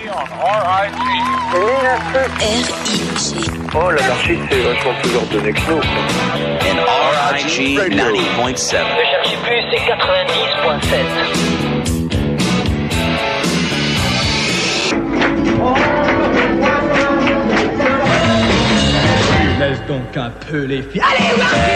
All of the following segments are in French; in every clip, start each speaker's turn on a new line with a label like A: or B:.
A: R.I.G.
B: Oh, l'anarchie, c'est vachement plus ordonné que nous.
C: And R.I.G. 90.7.
D: Ne cherchez plus, c'est 90.7.
E: Laisse donc un peu les filles. Allez,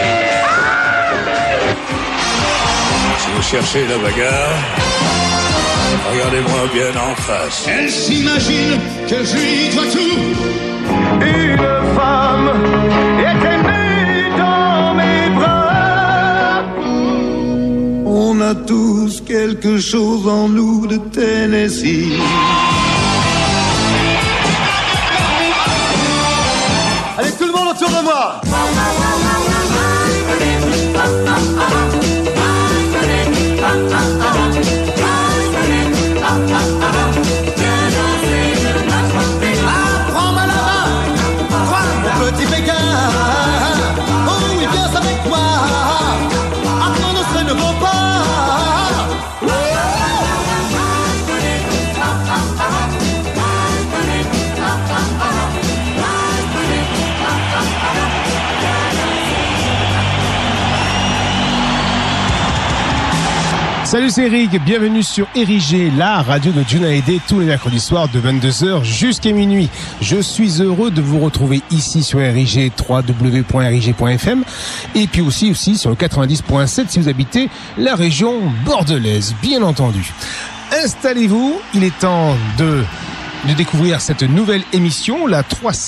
F: si vous cherchez la bagarre, regardez-moi bien en face.
G: Elle s'imagine que je lui dois tout.
H: Une femme était née dans mes bras.
I: On a tous quelque chose en nous de Tennessee.
H: Allez, tout le monde autour de moi.
G: Prends-moi la main, toi, mon petit Pékin. Oh oui, viens avec moi. Apprends-nous ce nouveau pas.
J: Salut, c'est Eric, bienvenue sur Érigé, la radio de Juna Aidé, tous les mercredis soirs de 22h jusqu'à minuit. Je suis heureux de vous retrouver ici sur Érigé, www.érigé.fm, et puis aussi sur le 90.7 si vous habitez la région bordelaise, bien entendu. Installez-vous, il est temps de découvrir cette nouvelle émission, la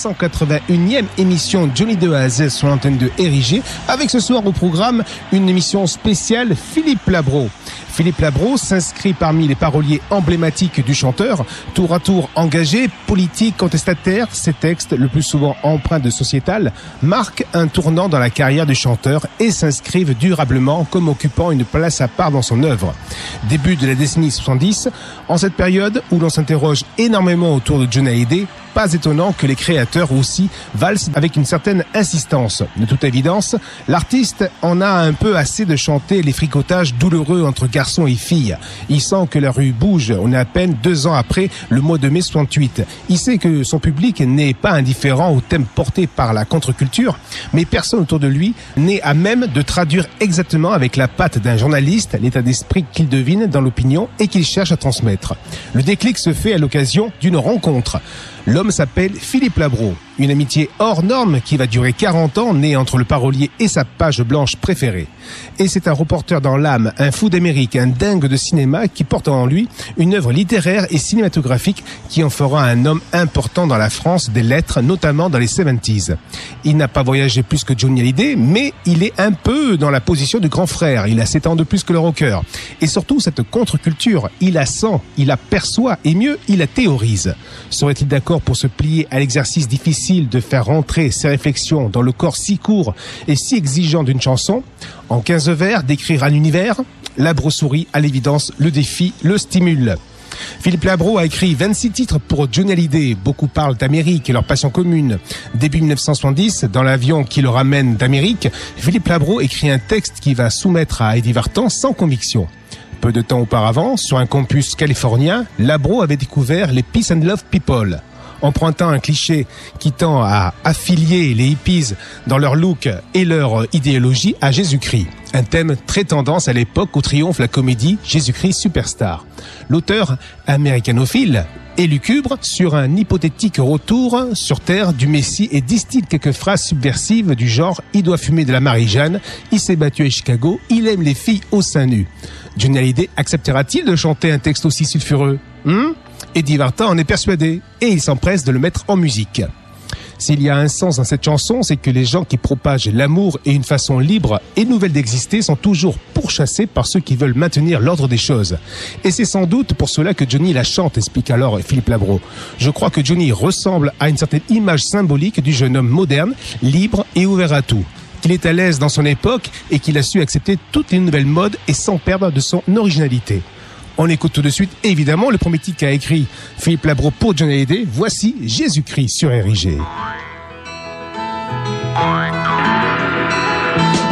J: 381e émission Johnny de A à Z sur l'antenne de Érigé, avec ce soir au programme une émission spéciale Philippe Labro. Philippe Labro s'inscrit parmi les paroliers emblématiques du chanteur, tour à tour engagé, politique, contestataire. Ses textes, le plus souvent empreints de sociétal, marquent un tournant dans la carrière du chanteur et s'inscrivent durablement comme occupant une place à part dans son œuvre. Début de la décennie 70, en cette période où l'on s'interroge énormément autour de Johnny Hallyday, pas étonnant que les créateurs aussi valsent avec une certaine insistance. De toute évidence, l'artiste en a un peu assez de chanter les fricotages douloureux entre garçons et filles. Il sent que la rue bouge, on est à peine 2 ans après le mois de mai 68. Il sait que son public n'est pas indifférent aux thèmes portés par la contre-culture, mais personne autour de lui n'est à même de traduire exactement avec la patte d'un journaliste l'état d'esprit qu'il devine dans l'opinion et qu'il cherche à transmettre. Le déclic se fait à l'occasion d'une rencontre. L'homme s'appelle Philippe Labro, une amitié hors norme qui va durer 40 ans, née entre le parolier et sa page blanche préférée. Et c'est un reporter dans l'âme, un fou d'Amérique, un dingue de cinéma qui porte en lui une œuvre littéraire et cinématographique qui en fera un homme important dans la France des lettres, notamment dans les 70s. Il n'a pas voyagé plus que Johnny Hallyday, mais il est un peu dans la position du grand frère. Il a 7 ans de plus que le rocker. Et surtout, cette contre-culture, il la sent, il la perçoit et mieux, il la théorise. Serait-il d'accord pour se plier à l'exercice difficile de faire rentrer ses réflexions dans le corps si court et si exigeant d'une chanson? En 15 vers, d'écrire un univers? Labro sourit, à l'évidence, le défi le stimule. Philippe Labro a écrit 26 titres pour Johnny Hallyday. Beaucoup parlent d'Amérique et leur passion commune. Début 1970, dans l'avion qui le ramène d'Amérique, Philippe Labro écrit un texte qui va soumettre à Eddie Vartan sans conviction. Peu de temps auparavant, sur un campus californien, Labro avait découvert les Peace and Love People. Empruntant un cliché qui tend à affilier les hippies dans leur look et leur idéologie à Jésus-Christ. Un thème très tendance à l'époque où triomphe la comédie Jésus-Christ Superstar. L'auteur américanophile est lucubre sur un hypothétique retour sur terre du Messie et distille quelques phrases subversives du genre « Il doit fumer de la Marie-Jeanne, il s'est battu à Chicago, il aime les filles au sein nu ». Johnny Hallyday acceptera-t-il de chanter un texte aussi sulfureux? Eddie Vartan en est persuadé et il s'empresse de le mettre en musique. S'il y a un sens dans cette chanson, c'est que les gens qui propagent l'amour et une façon libre et nouvelle d'exister sont toujours pourchassés par ceux qui veulent maintenir l'ordre des choses. Et c'est sans doute pour cela que Johnny la chante, explique alors Philippe Labro. Je crois que Johnny ressemble à une certaine image symbolique du jeune homme moderne, libre et ouvert à tout. Qu'il est à l'aise dans son époque et qu'il a su accepter toutes les nouvelles modes et sans perdre de son originalité. On écoute tout de suite, évidemment, le premier titre qu'a écrit Philippe Labro pour Johnny Hallyday. Voici Jésus-Christ sur Érigé.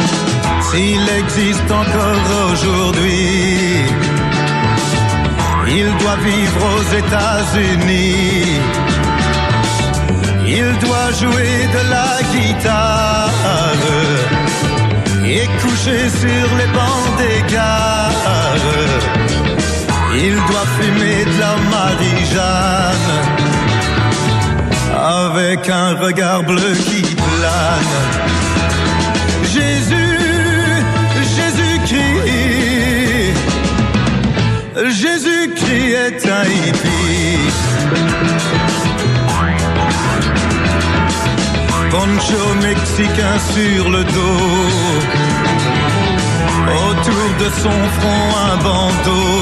I: S'il existe encore aujourd'hui
G: Il doit vivre aux États-Unis. Il doit jouer de la guitare et coucher sur les bancs des gares. Il doit fumer de la Marie-Jeanne avec un regard bleu qui plane. Jésus-Christ est un hippie. Poncho mexicain sur le dos, autour de son front un bandeau.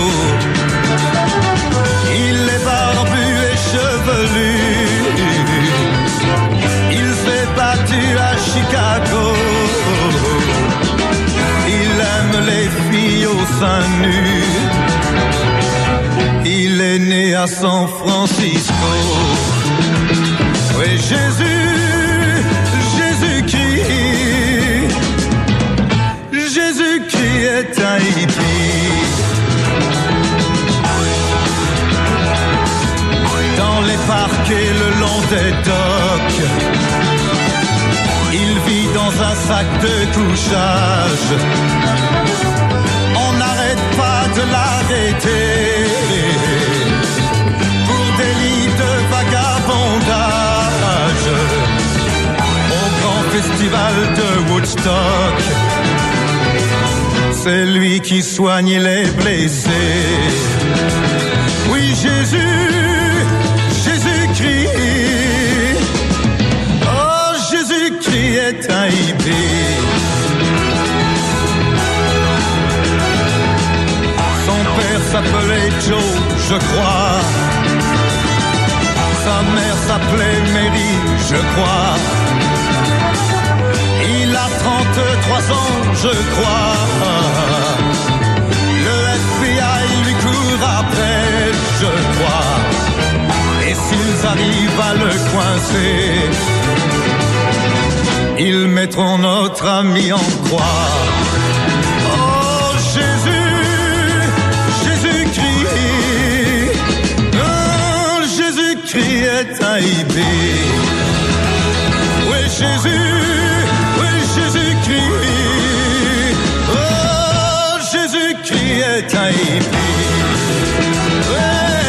G: Il est barbu et chevelu. Il s'est battu à Chicago. Il aime les filles au sein nu. Il est né à San Francisco. Oui, Jésus-Christ est un hippie. Dans les parcs et le long des docks, il vit dans un sac de couchage. On n'arrête pas de l'arrêter pour délit de vagabondage au grand festival de Woodstock. C'est lui qui soigne les blessés. Oui, Jésus-Christ. Oh, Jésus-Christ est un hippie. Son père s'appelait Joe, je crois. Sa mère s'appelait Mary, je crois. Il a 33 ans, je crois. Le FBI lui court après, je crois. Et s'ils arrivent à le coincer, ils mettront notre ami en croix. Oh Jésus-Christ, oh Jésus-Christ est un hippie. Oui Jésus-Christ, oh Jésus-Christ est un hippie. Ouais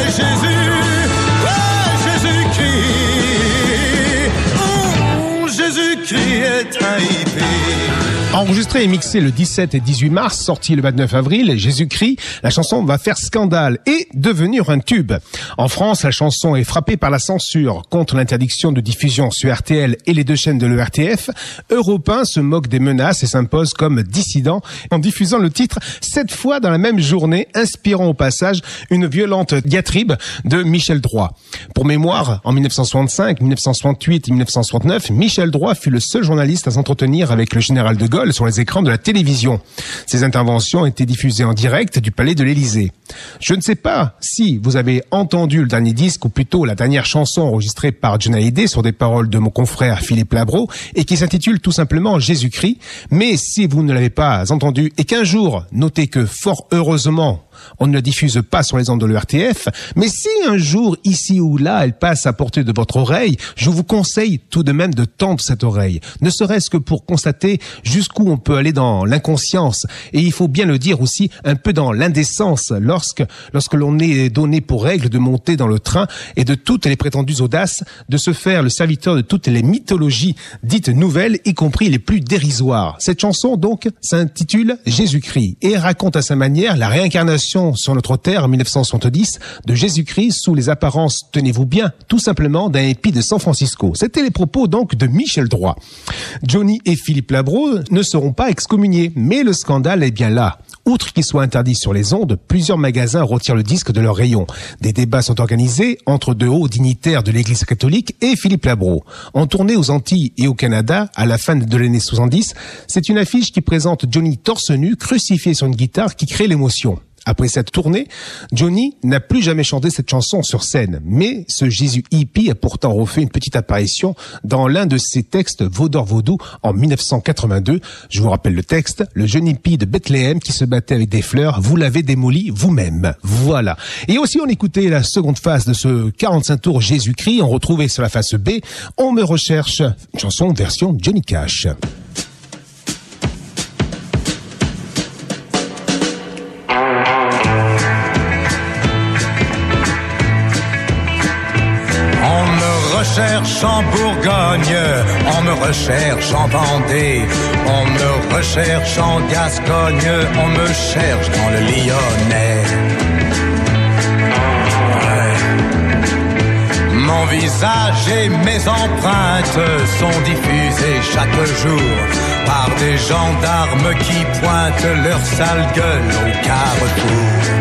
G: Jésus-Christ, oh Jésus-Christ est un hippie.
J: Enregistré et mixé le 17 et 18 mars, sorti le 29 avril, Jésus-Christ, la chanson va faire scandale et devenir un tube. En France, la chanson est frappée par la censure contre l'interdiction de diffusion sur RTL et les deux chaînes de l'ERTF. Europe 1 se moque des menaces et s'impose comme dissident en diffusant le titre 7 fois dans la même journée, inspirant au passage une violente diatribe de Michel Droit. Pour mémoire, en 1965, 1968 et 1969, Michel Droit fut le seul journaliste à s'entretenir avec le général de Gaulle sur les écrans de la télévision. Ces interventions étaient diffusées en direct du palais de l'Élysée. Je ne sais pas si vous avez entendu le dernier disque ou plutôt la dernière chanson enregistrée par Johnny Hallyday sur des paroles de mon confrère Philippe Labro et qui s'intitule tout simplement Jésus-Christ. Mais si vous ne l'avez pas entendu et qu'un jour, notez que fort heureusement, on ne la diffuse pas sur les ondes de l'ERTF, mais si un jour, ici ou là, elle passe à portée de votre oreille, je vous conseille tout de même de tendre cette oreille, ne serait-ce que pour constater jusqu'où on peut aller dans l'inconscience, et il faut bien le dire aussi, un peu dans l'indécence, lorsque l'on est donné pour règle de monter dans le train et de toutes les prétendues audaces, de se faire le serviteur de toutes les mythologies dites nouvelles, y compris les plus dérisoires. Cette chanson, donc, s'intitule Jésus-Christ, et raconte à sa manière la réincarnation sur notre terre en 1970 de Jésus-Christ sous les apparences, tenez-vous bien, tout simplement d'un hippie de San Francisco. C'était les propos donc de Michel Droit. Johnny et Philippe Labro ne seront pas excommuniés, mais le scandale est bien là. Outre qu'il soit interdit sur les ondes, plusieurs magasins retirent le disque de leur rayon. Des débats sont organisés entre de hauts dignitaires de l'Église catholique et Philippe Labro. En tournée aux Antilles et au Canada, à la fin de l'année 70, c'est une affiche qui présente Johnny torse nu, crucifié sur une guitare, qui crée l'émotion. Après cette tournée, Johnny n'a plus jamais chanté cette chanson sur scène, mais ce Jésus hippie a pourtant refait une petite apparition dans l'un de ses textes Vaudor Vaudou en 1982. Je vous rappelle le texte, le jeune hippie de Bethléem qui se battait avec des fleurs, vous l'avez démoli vous-même. Voilà. Et aussi on écoutait la seconde phase de ce 45 tours Jésus-Christ, on retrouvait sur la face B, On me recherche, une chanson version Johnny Cash.
G: Recherche en Bourgogne, on me recherche en Vendée, on me recherche en Gascogne, on me cherche dans le Lyonnais. Ouais. Mon visage et mes empreintes sont diffusées chaque jour par des gendarmes qui pointent leur sale gueule au carrefour.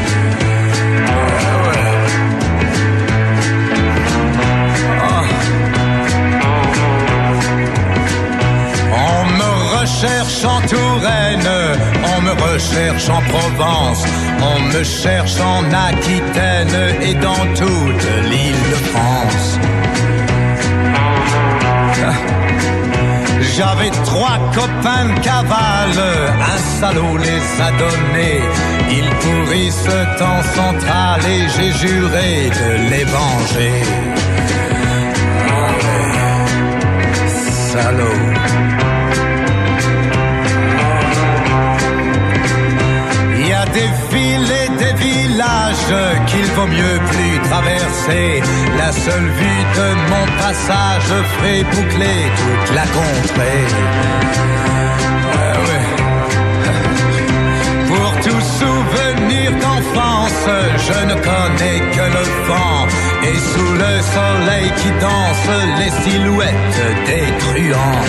G: On me recherche en Touraine, on me recherche en Provence, on me cherche en Aquitaine et dans toute l'île de France. J'avais 3 copains de cavale, un salaud les a donnés, ils pourrissent en centrale et j'ai juré de les venger. Salaud. Des villes et des villages qu'il vaut mieux plus traverser. La seule vue de mon passage ferait boucler toute la contrée. Pour tout souvenir d'enfance, je ne connais que le vent. Et sous le soleil qui danse, les silhouettes des truands.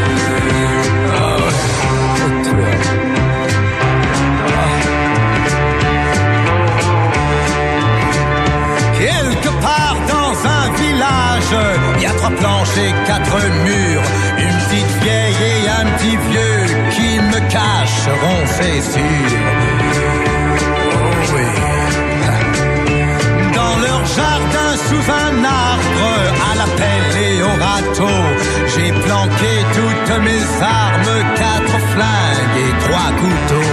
G: Quelque part dans un village, il y a 3 planches et 4 murs, une petite vieille et un petit vieux qui me cacheront, c'est sûr. Oh oui. Dans leur jardin sous un arbre, à la pelle et au râteau, j'ai planqué toutes mes armes, 4 flingues et 3 couteaux.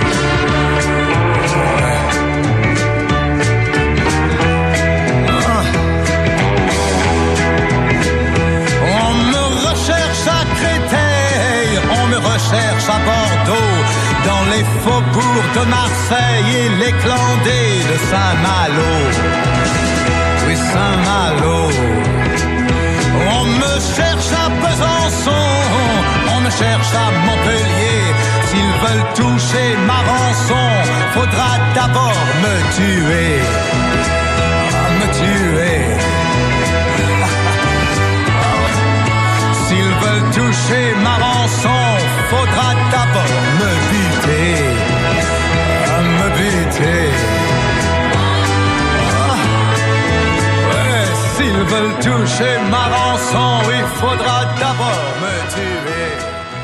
G: Recherche à Bordeaux, dans les faubourgs de Marseille et les clandés de Saint-Malo. Oui, Saint-Malo. On me cherche à Besançon, on me cherche à Montpellier. S'ils veulent toucher ma rançon, faudra d'abord me tuer. Me tuer. S'ils veulent toucher ma rançon, faudra d'abord me buter. Me buter. Ouais, s'ils veulent toucher ma rançon, il faudra d'abord me tuer.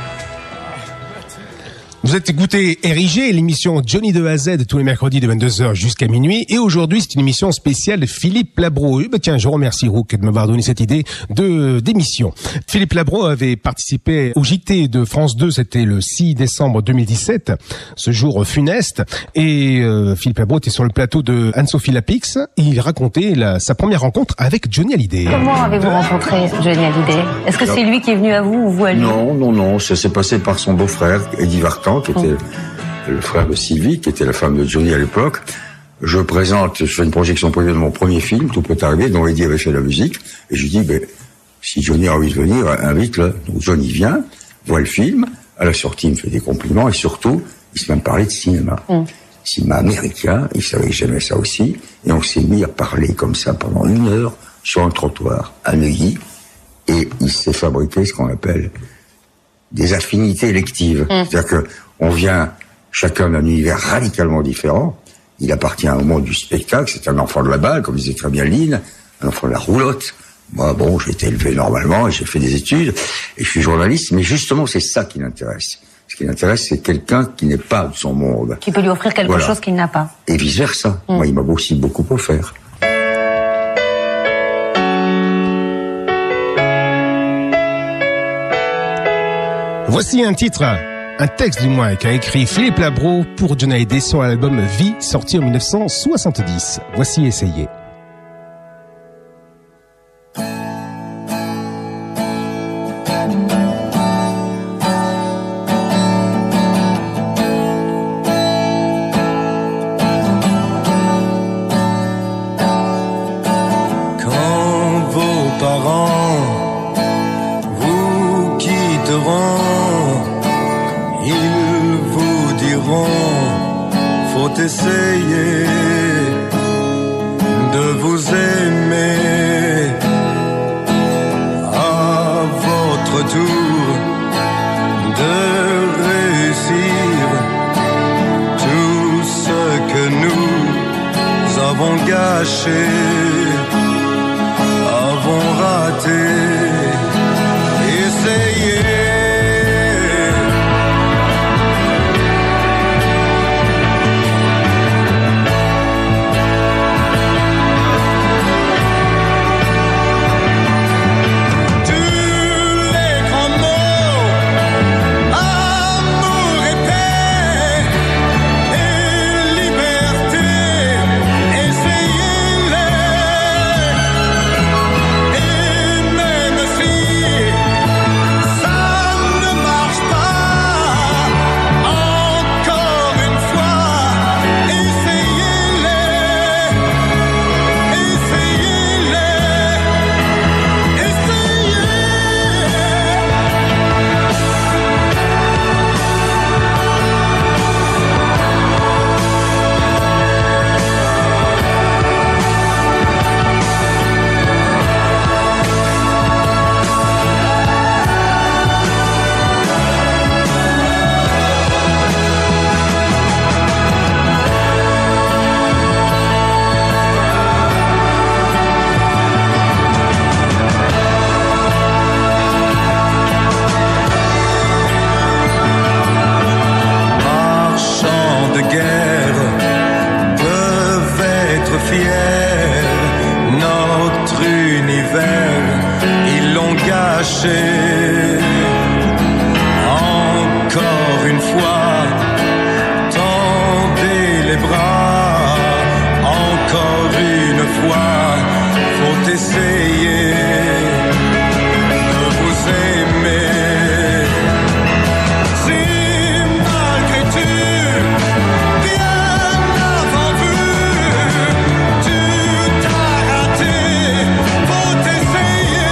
J: Vous êtes écouté RIG, l'émission Johnny de A à Z tous les mercredis de 22h jusqu'à minuit. Et aujourd'hui, c'est une émission spéciale de Philippe Labro. Tiens, je remercie Rook de m'avoir donné cette idée d'émission. Philippe Labro avait participé au JT de France 2, c'était le 6 décembre 2017, ce jour funeste. Et Philippe Labro était sur le plateau de Anne-Sophie Lapix. Il racontait sa première rencontre avec Johnny Hallyday.
A: Comment avez-vous rencontré Johnny Hallyday? Est-ce que c'est lui qui est venu à vous ou vous à lui?
K: Non, ça s'est passé par son beau-frère, Eddie Vartan, qui était le frère de Sylvie, qui était la femme de Johnny à l'époque. Je fais une projection privée de mon premier film, Tout peut arriver, dont Eddie avait fait la musique, et je lui dis, si Johnny a envie de venir, invite-le. Donc Johnny vient, voit le film, à la sortie il me fait des compliments, et surtout, il se met à me parler de cinéma. Cinéma américain, il savait que j'aimais ça aussi, et on s'est mis à parler comme ça pendant 1 heure, sur un trottoir, à Neuilly, et il s'est fabriqué ce qu'on appelle des affinités électives. C'est-à-dire que on vient chacun d'un univers radicalement différent. Il appartient au monde du spectacle, c'est un enfant de la balle, comme disait très bien Lynn, un enfant de la roulotte. Moi, j'ai été élevé normalement, et j'ai fait des études, et je suis journaliste, mais justement, c'est ça qui l'intéresse. Ce qui l'intéresse, c'est quelqu'un qui n'est pas de son monde.
A: Qui peut lui offrir quelque chose qu'il n'a pas.
K: Et vice-versa. Moi, il m'a aussi beaucoup offert.
J: Voici un texte du moins, qu'a écrit Philippe Labro pour Johnny Hallyday sur l'album Vie, sorti en 1970. Voici Essayez.
G: Essayez de vous aimer à votre tour, de réussir tout ce que nous avons gâché, avons raté. Essayez. Encore une fois, tendez les bras. Encore une fois, faut essayer de vous aimer. Si malgré tout, bien avant vous, tout a raté, faut essayer.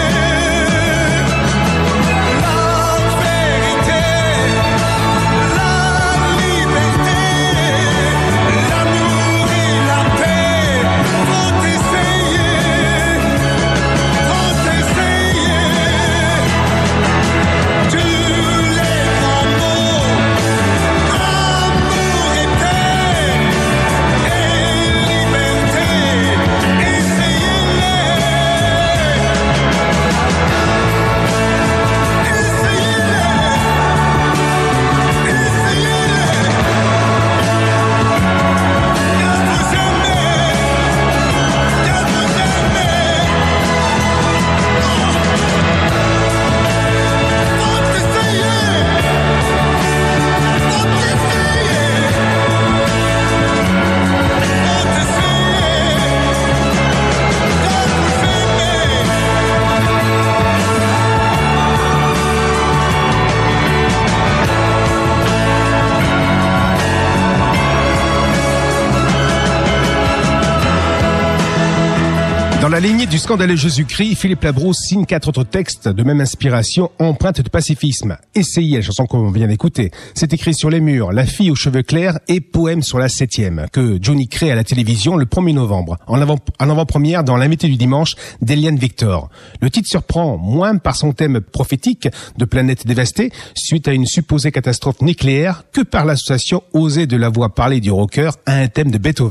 J: Dans la lignée du scandaleux Jésus-Christ, Philippe Labro signe 4 autres textes de même inspiration, empreintes de pacifisme. Essayez, la chanson qu'on vient d'écouter. C'est écrit sur les murs, La fille aux cheveux clairs et Poème sur la 7e, que Johnny crée à la télévision le 1er novembre, en avant-première dans l'invité du dimanche d'Eliane Victor. Le titre surprend moins par son thème prophétique de planète dévastée, suite à une supposée catastrophe nucléaire, que par l'association osée de la voix parlée du rocker à un thème de Beethoven.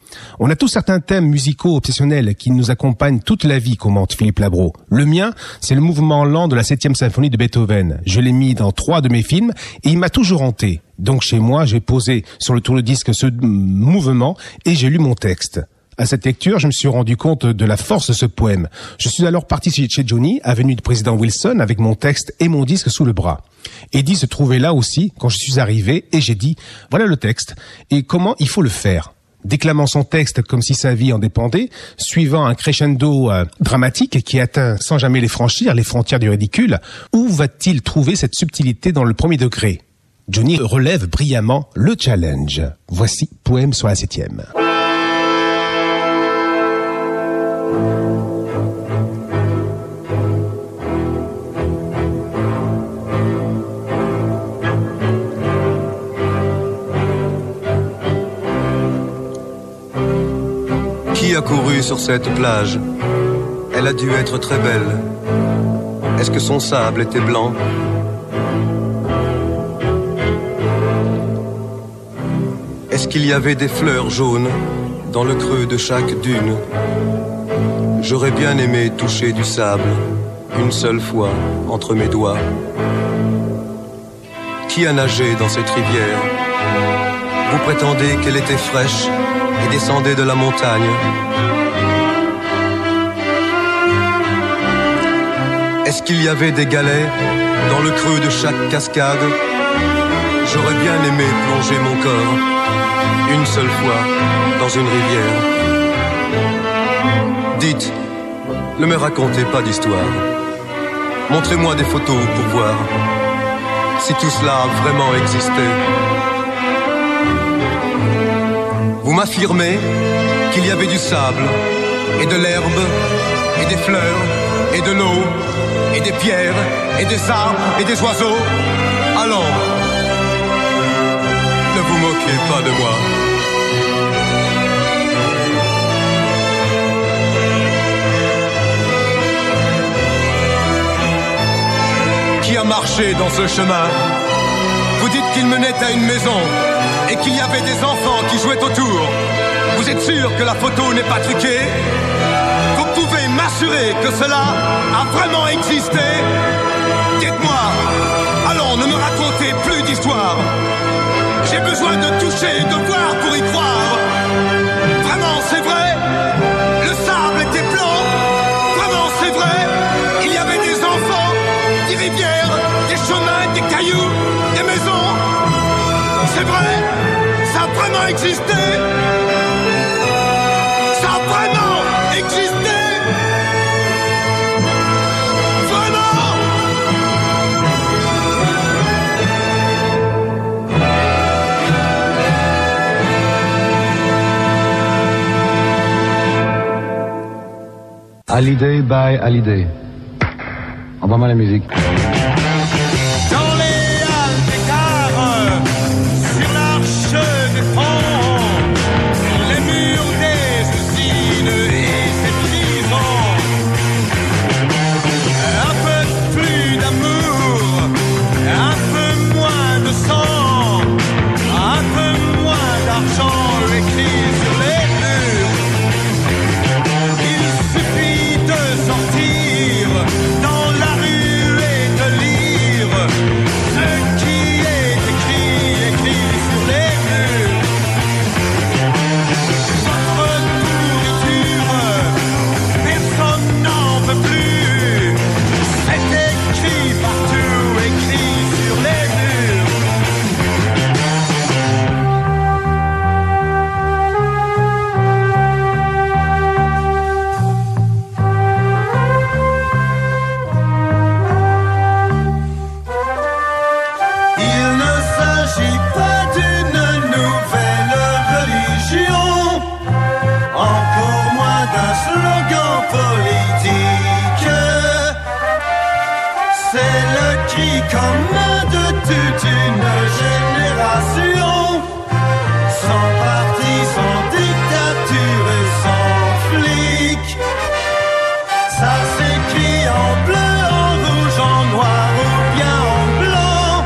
J: On a tous certains thèmes musicaux obsessionnels qui nous accompagnent toute la vie, commente Philippe Labro. Le mien, c'est le mouvement lent de la 7e symphonie de Beethoven. Je l'ai mis dans 3 de mes films et il m'a toujours hanté. Donc chez moi, j'ai posé sur le tourne-disque ce mouvement et j'ai lu mon texte. À cette lecture, je me suis rendu compte de la force de ce poème. Je suis alors parti chez Johnny, avenue du président Wilson, avec mon texte et mon disque sous le bras. Eddie se trouvait là aussi quand je suis arrivé et j'ai dit « Voilà le texte et comment il faut le faire ?» Déclamant son texte comme si sa vie en dépendait, suivant un crescendo dramatique qui atteint sans jamais les franchir, les frontières du ridicule, où va-t-il trouver cette subtilité dans le premier degré ? Johnny relève brillamment le challenge. Voici Poème sur la 7e.
L: Qui a couru sur cette plage? Elle a dû être très belle. Est-ce que son sable était blanc? Est-ce qu'il y avait des fleurs jaunes dans le creux de chaque dune? J'aurais bien aimé toucher du sable une seule fois entre mes doigts. Qui a nagé dans cette rivière? Vous prétendez qu'elle était fraîche et descendait de la montagne. Est-ce qu'il y avait des galets dans le creux de chaque cascade? J'aurais bien aimé plonger mon corps une seule fois dans une rivière. Dites, ne me racontez pas d'histoire. Montrez-moi des photos pour voir si tout cela a vraiment existé. Vous m'affirmez qu'il y avait du sable, et de l'herbe, et des fleurs, et de l'eau, et des pierres, et des arbres, et des oiseaux. Allons, ne vous moquez pas de moi. Qui a marché dans ce chemin? Vous dites qu'il menait à une maison et qu'il y avait des enfants qui jouaient autour. Vous êtes sûr que la photo n'est pas truquée? Vous pouvez m'assurer que cela a vraiment existé? Dites-moi, allons, ne me racontez plus d'histoire. J'ai besoin de toucher et de voir pour y croire. Vraiment, c'est vrai? Le sable était blanc? Vraiment, c'est vrai? Il y avait des enfants, des rivières, des chemins, des cailloux, des maisons. C'est vrai? Ça a vraiment existé? Ça a vraiment existé? Vraiment?
M: Hallyday by Hallyday. Envoie-moi la musique.
N: Dans les halles des gares, sur l'arche des ponts, les murs des usines et des prisons. Un peu plus d'amour, un peu moins de sang, un peu moins d'argent écrit sur les murs. Il suffit de sortir dans la rue et de lire ce qui est écrit sur les murs. Votre nourriture, personne n'en veut plus. C'est écrit partout, écrit sur les murs.
G: Il ne s'agit pas d'une nouvelle religion, encore moins d'un slogan politique. C'est le cri commun de toute une génération, sans parti, sans dictature et sans flic. Ça s'écrit en bleu, en rouge, en noir ou bien en blanc.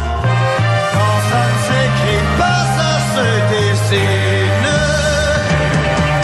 G: Quand ça ne s'écrit pas, ça se dessine.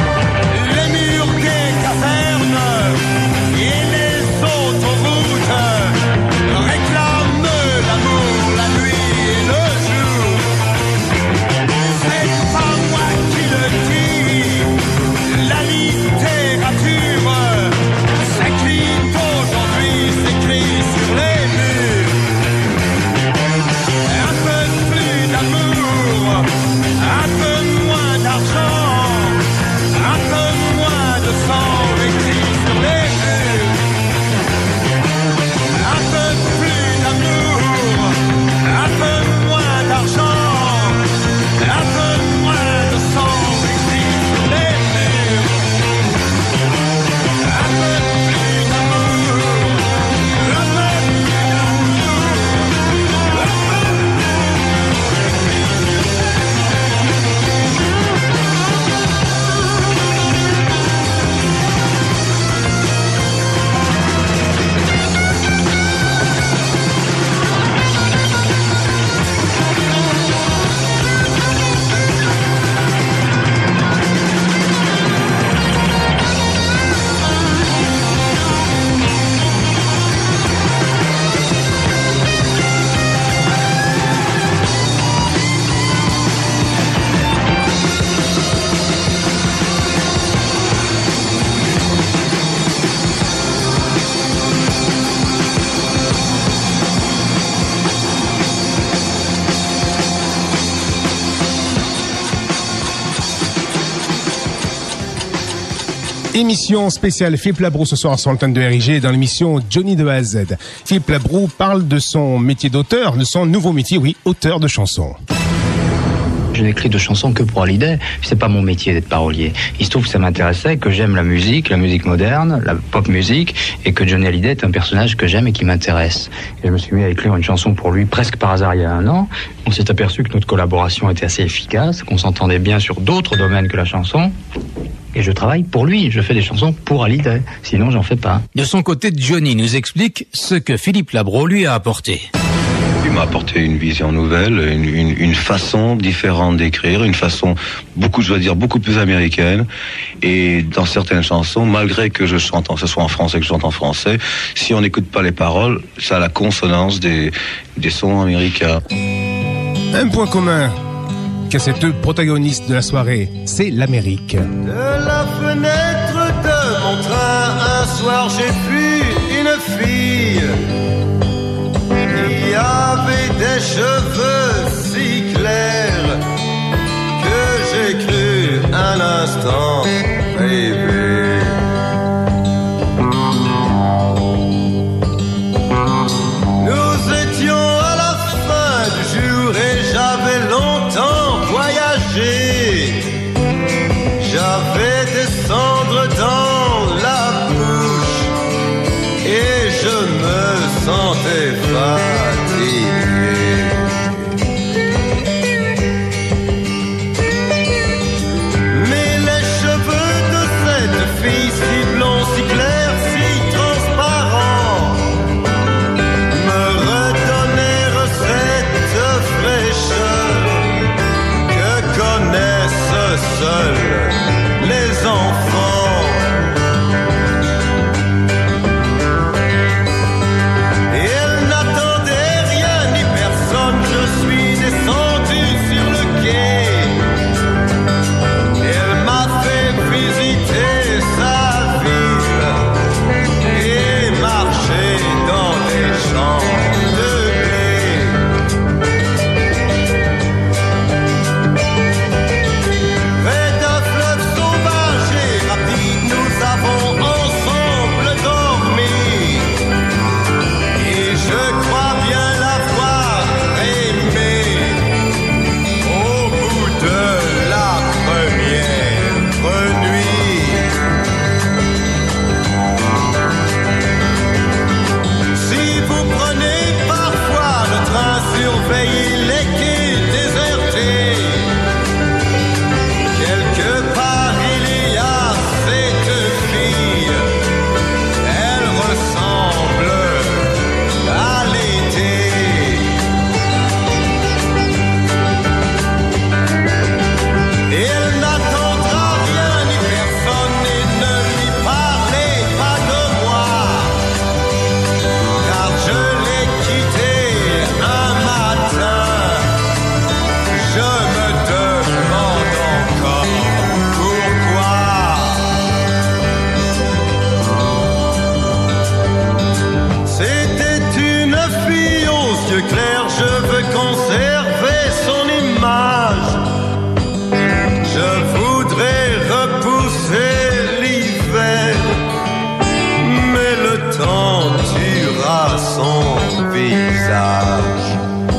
J: Émission spéciale Philippe Labro ce soir sur l'antenne de RIG dans l'émission Johnny de A à Z. Philippe Labro parle de son métier d'auteur, de son nouveau métier, oui, auteur de chansons.
O: Je n'écris de chansons que pour Hallyday. C'est pas mon métier d'être parolier. Il se trouve que ça m'intéressait, que j'aime la musique moderne, la pop musique, et que Johnny Hallyday est un personnage que j'aime et qui m'intéresse. Et je me suis mis à écrire une chanson pour lui presque par hasard il y a 1 an. On s'est aperçu que notre collaboration était assez efficace, qu'on s'entendait bien sur d'autres domaines que la chanson. Et je travaille pour lui, je fais des chansons pour Hallyday. Sinon, j'en fais pas.
P: De son côté, Johnny nous explique ce que Philippe Labro lui a apporté.
Q: Il m'a apporté une vision nouvelle, une façon différente d'écrire, une façon beaucoup plus américaine. Et dans certaines chansons, malgré que je chante, que ce soit en français, que je chante en français, si on n'écoute pas les paroles, ça a la consonance des sons américains.
J: Un point commun qu'a ces deux protagonistes de la soirée, c'est l'Amérique.
G: De la fenêtre de mon train, un soir j'ai vu une fille qui avait des cheveux si clairs que j'ai cru un instant rêver. Nous étions à la fin du jour et j'avais longtemps voyagé. J'avais des cendres dans la bouche et je me sentais fatigué. Mais les cheveux de cette fille si blonds, si clairs, si transparents me redonnèrent cette fraîcheur que connaissent seuls les enfants. Et elle n'attendait rien ni personne, je suis descendu sur le quai. Elle m'a fait visiter sa ville et marcher dans les champs de blé. Près d'un fleuve sauvage et rapide, nous avons ensemble dormi. Et je crois bien l'avoir aimé au bout de la première nuit. Si vous prenez parfois le train, surveillez les quais désertés. Quelque part il y a cette fille, elle ressemble à l'été. Et elle n'attendra rien ni personne et ne lui parlez pas de moi, car je l'ai quitté un matin. Je me demande encore pourquoi. C'était une fille aux yeux clairs, je veux conserver son image. Je voudrais repousser l'hiver, mais le temps tuera son visage.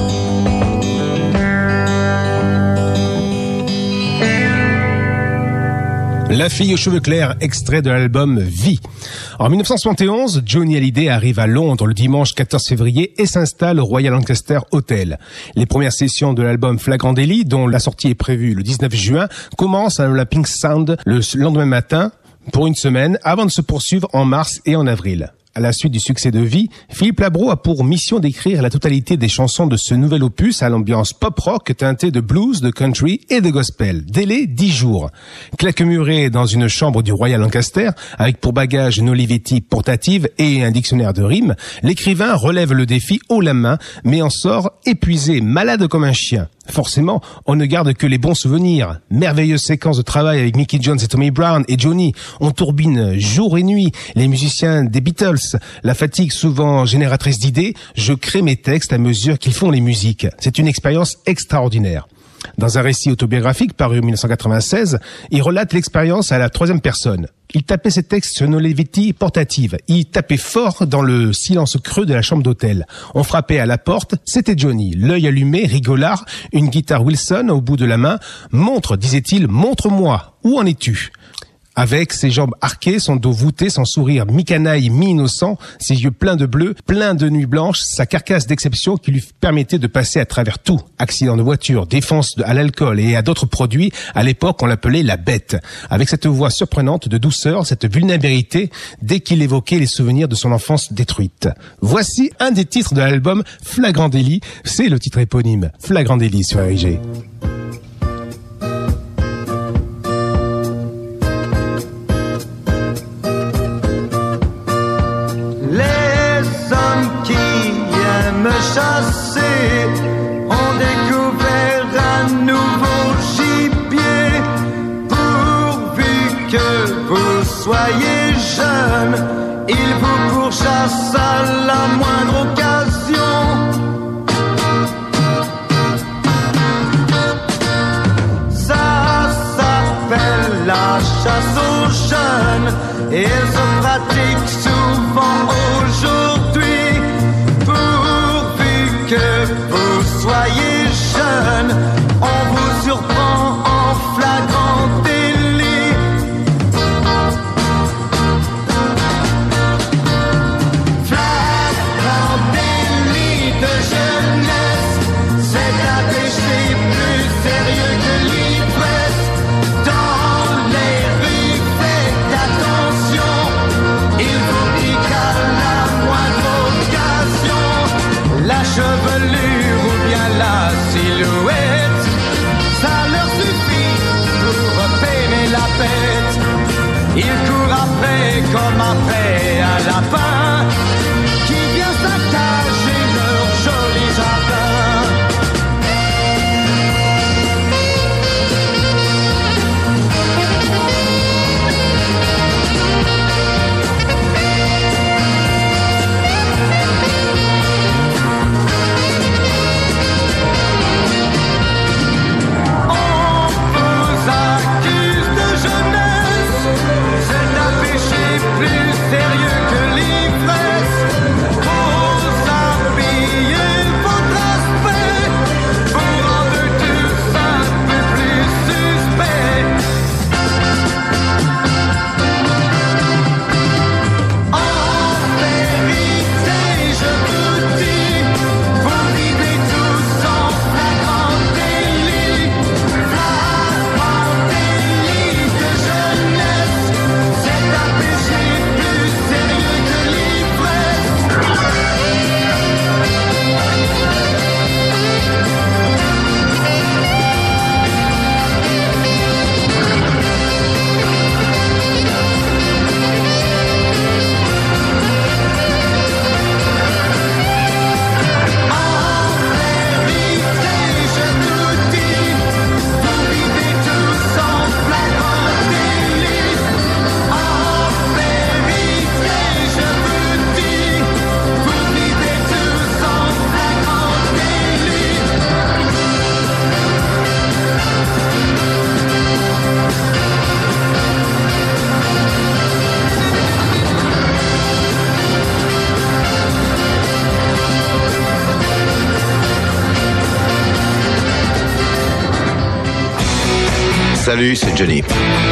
J: La fille aux cheveux clairs, extrait de l'album Vie. En 1971, Johnny Hallyday arrive à Londres le dimanche 14 février et s'installe au Royal Lancaster Hotel. Les premières sessions de l'album Flagrant Délit, dont la sortie est prévue le 19 juin, commencent à la Pink Sound le lendemain matin pour une semaine avant de se poursuivre en mars et en avril. À la suite du succès de Vie, Philippe Labro a pour mission d'écrire la totalité des chansons de ce nouvel opus à l'ambiance pop-rock teintée de blues, de country et de gospel. Délai 10 jours. Claquemuré dans une chambre du Royal Lancaster, avec pour bagage une Olivetti portative et un dictionnaire de rimes, l'écrivain relève le défi haut la main, mais en sort épuisé, malade comme un chien. Forcément, on ne garde que les bons souvenirs. Merveilleuse séquence de travail avec Mickey Jones et Tommy Brown et Johnny. On tourbine jour et nuit. Les musiciens des Beatles. La fatigue souvent génératrice d'idées. Je crée mes textes à mesure qu'ils font les musiques. C'est une expérience extraordinaire. Dans un récit autobiographique paru en 1996, il relate l'expérience à la troisième personne. Il tapait ses textes sur une Olivetti portative. Il tapait fort dans le silence creux de la chambre d'hôtel. On frappait à la porte, c'était Johnny, l'œil allumé, rigolard, une guitare Wilson au bout de la main. « Montre », disait-il, « montre-moi, où en es-tu » Avec ses jambes arquées, son dos voûté, son sourire mi-canaille, mi-innocent, ses yeux pleins de bleu, pleins de nuits blanches, sa carcasse d'exception qui lui permettait de passer à travers tout. Accident de voiture, défense à l'alcool et à d'autres produits, à l'époque on l'appelait la bête. Avec cette voix surprenante de douceur, cette vulnérabilité, dès qu'il évoquait les souvenirs de son enfance détruite. Voici un des titres de l'album Flagrant délit, c'est le titre éponyme, Flagrant délit sur RIG.
G: Me chasser, ont découvert un nouveau gibier. Pourvu que vous soyez jeune, il vous pourchasse à la moindre occasion. Ça s'appelle la chasse aux jeunes et elle se pratique souvent aujourd'hui. Que vous soyez jeune, on vous surprend en flagrant délit. Flagrant délit de jeunesse, c'est un péché plus sérieux que l'ivresse. Dans les rues, faites attention, il vous pique à la moindre occasion. La chevelure ou bien la silhouette, ça leur suffit pour repérer la bête. Ils courent après comme après un lapin qui vient saccager leur joli jardin. Plus sérieux que l'ivresse, vous habillez votre aspect, vous rendez tous un peu plus suspect. En vérité, je vous dis, vous vivez tous en flagrant délit. Flagrant délit de jeunesse, c'est un péché plus sérieux que l'ivresse. En vérité, je vous dis, vous vivez tous en flagrant délit. En vérité, je vous dis, vous vivez tous en flagrant délit.
R: Salut, c'est Johnny.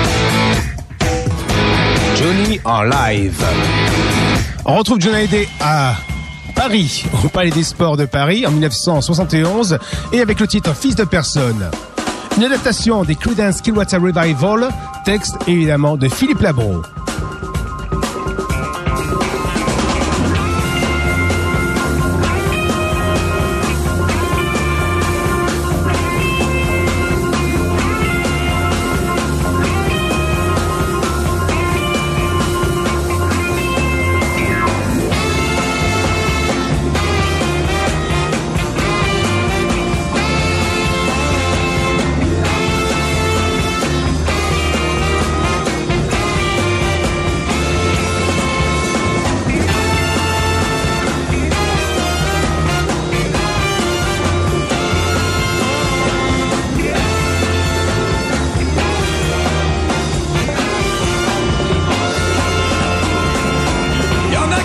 J: Johnny en live. On retrouve Johnny Hallyday à Paris, au Palais des Sports de Paris en 1971 et avec le titre Fils de personne. Une adaptation des Creedence Clearwater Revival, texte évidemment de Philippe Labro.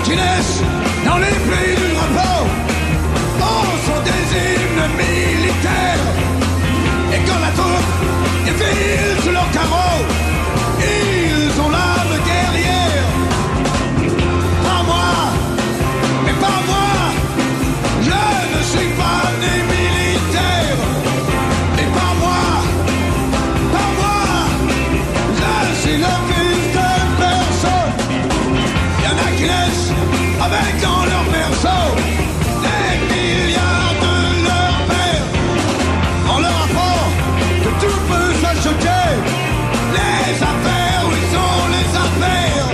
N: qui naissent dans les pays du drapeau. Oh, sont des hymnes militaires. Et quand la troupe défile sous leurs carreaux, ils ont l'âme guerrière. Pas moi, mais pas moi. Je ne suis pas né militaire. Et pas moi, pas moi. Je suis le fils de personne. Y'en a qui naissent avec dans leur berceau des milliards de leur père. On leur apprend que tout peut s'acheter. Les affaires, où sont les affaires?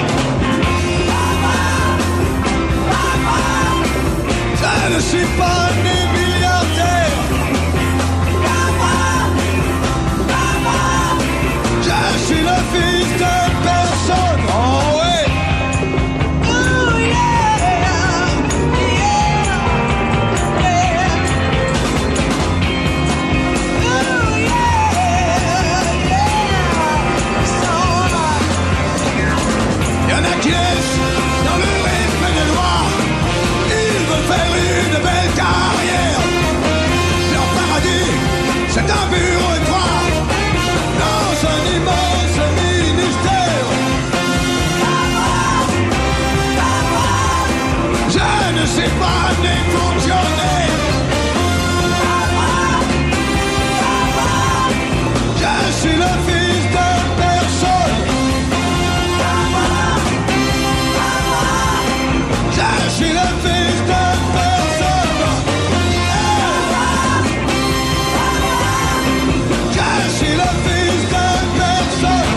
N: Je ne suis pas né milliardaire. Je suis le fils de personne. Oh ouais. Y'en a qui naissent dans le rythme des lois. Ils veulent faire une belle carrière. Leur paradis, c'est un bureau étroit dans un immense ministère. Je ne suis pas né fonctionnaire. Je suis le fils de personne. Je suis le fils de personne. Je suis le fils de personne.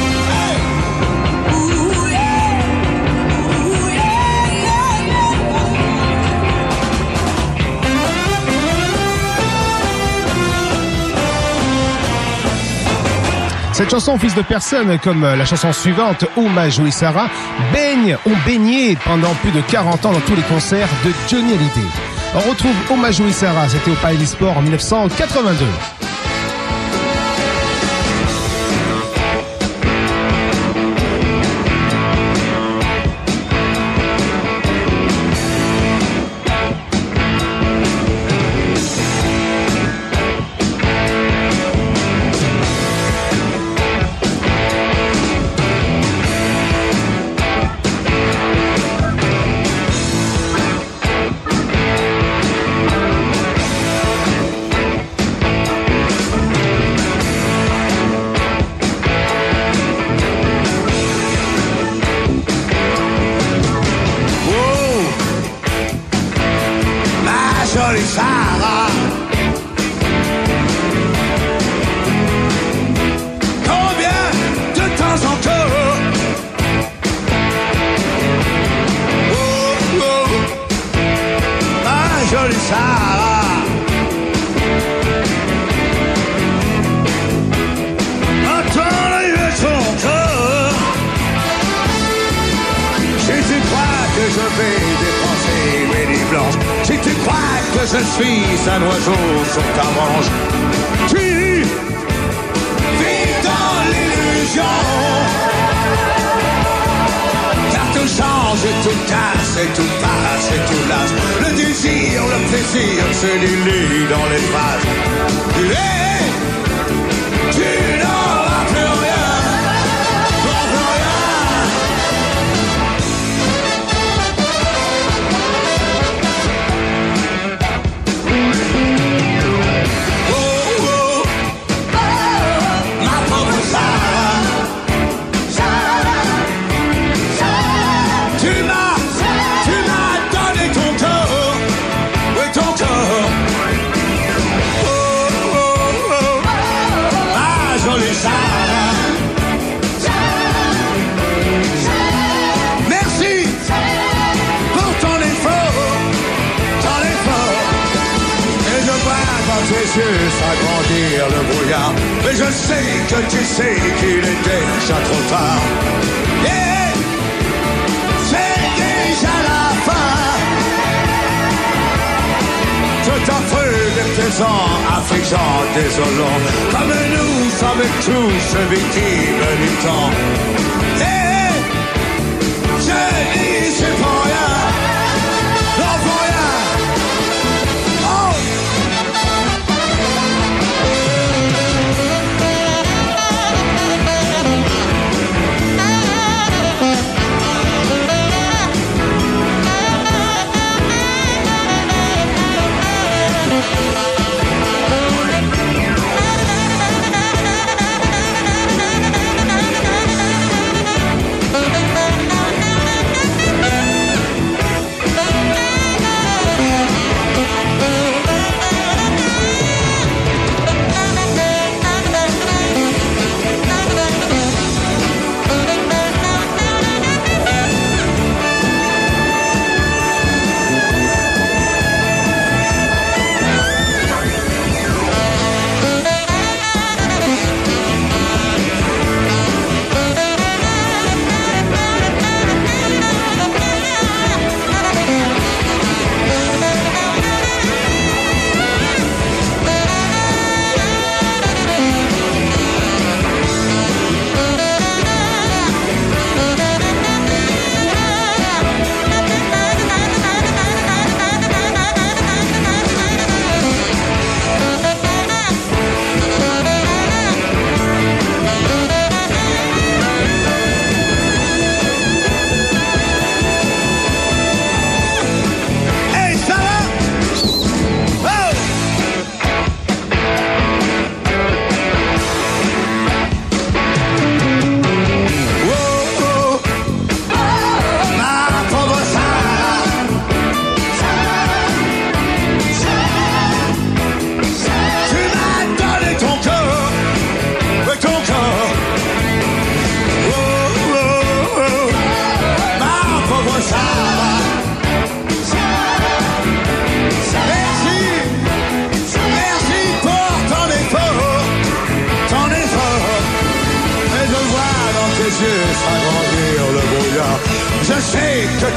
J: Cette chanson, Fils de personne, comme la chanson suivante, Hommage Joey Sarah, ont baigné pendant plus de 40 ans dans tous les concerts de Johnny Hallyday. On retrouve Hommage Joey Sarah, c'était au Palais des Sports en 1982.
N: Jolie Sarah. Combien de temps encore? Oh, oh, ma jolie Sarah. Attends l'arrivée de son corps. Si tu crois que je vais dépenser mes nuits blanches, si tu crois que je suis un oiseau sur ta branche, tu vis dans l'illusion. Car tout change et tout casse et tout passe et tout lâche. Le désir, le plaisir se dilue dans l'espace. Et tu n'auras plus rien, plus rien. S'agrandir le brouillard, mais je sais que tu sais qu'il est déjà trop tard. Et c'est déjà la fin. Tout affreux, déplaisant, affligeant, désolant, comme nous sommes tous victimes du temps. Et je dis c'est pour rien.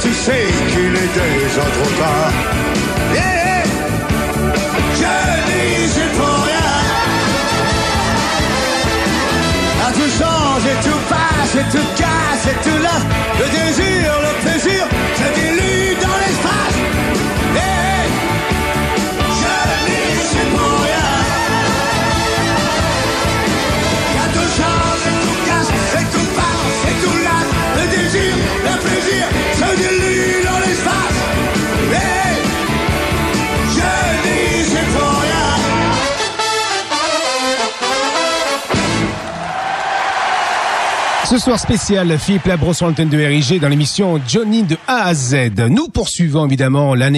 H: tu sais qu'il est déjà trop tard. Yeah, je dis c'est pour rien. Ah, tout change et tout passe et tout casse et tout lasse. Le désir, le plaisir se dilue dans l'espace. Yeah, je dis c'est pour rien. Y'a tout change et tout casse et tout passe et tout lasse. Le désir, le plaisir se dilue dans l'espace. Hey, je dis c'est pour rien.
J: Ce soir spécial, Philippe Labro sur l'antenne de RIG dans l'émission Johnny de A à Z. Nous poursuivons évidemment l'année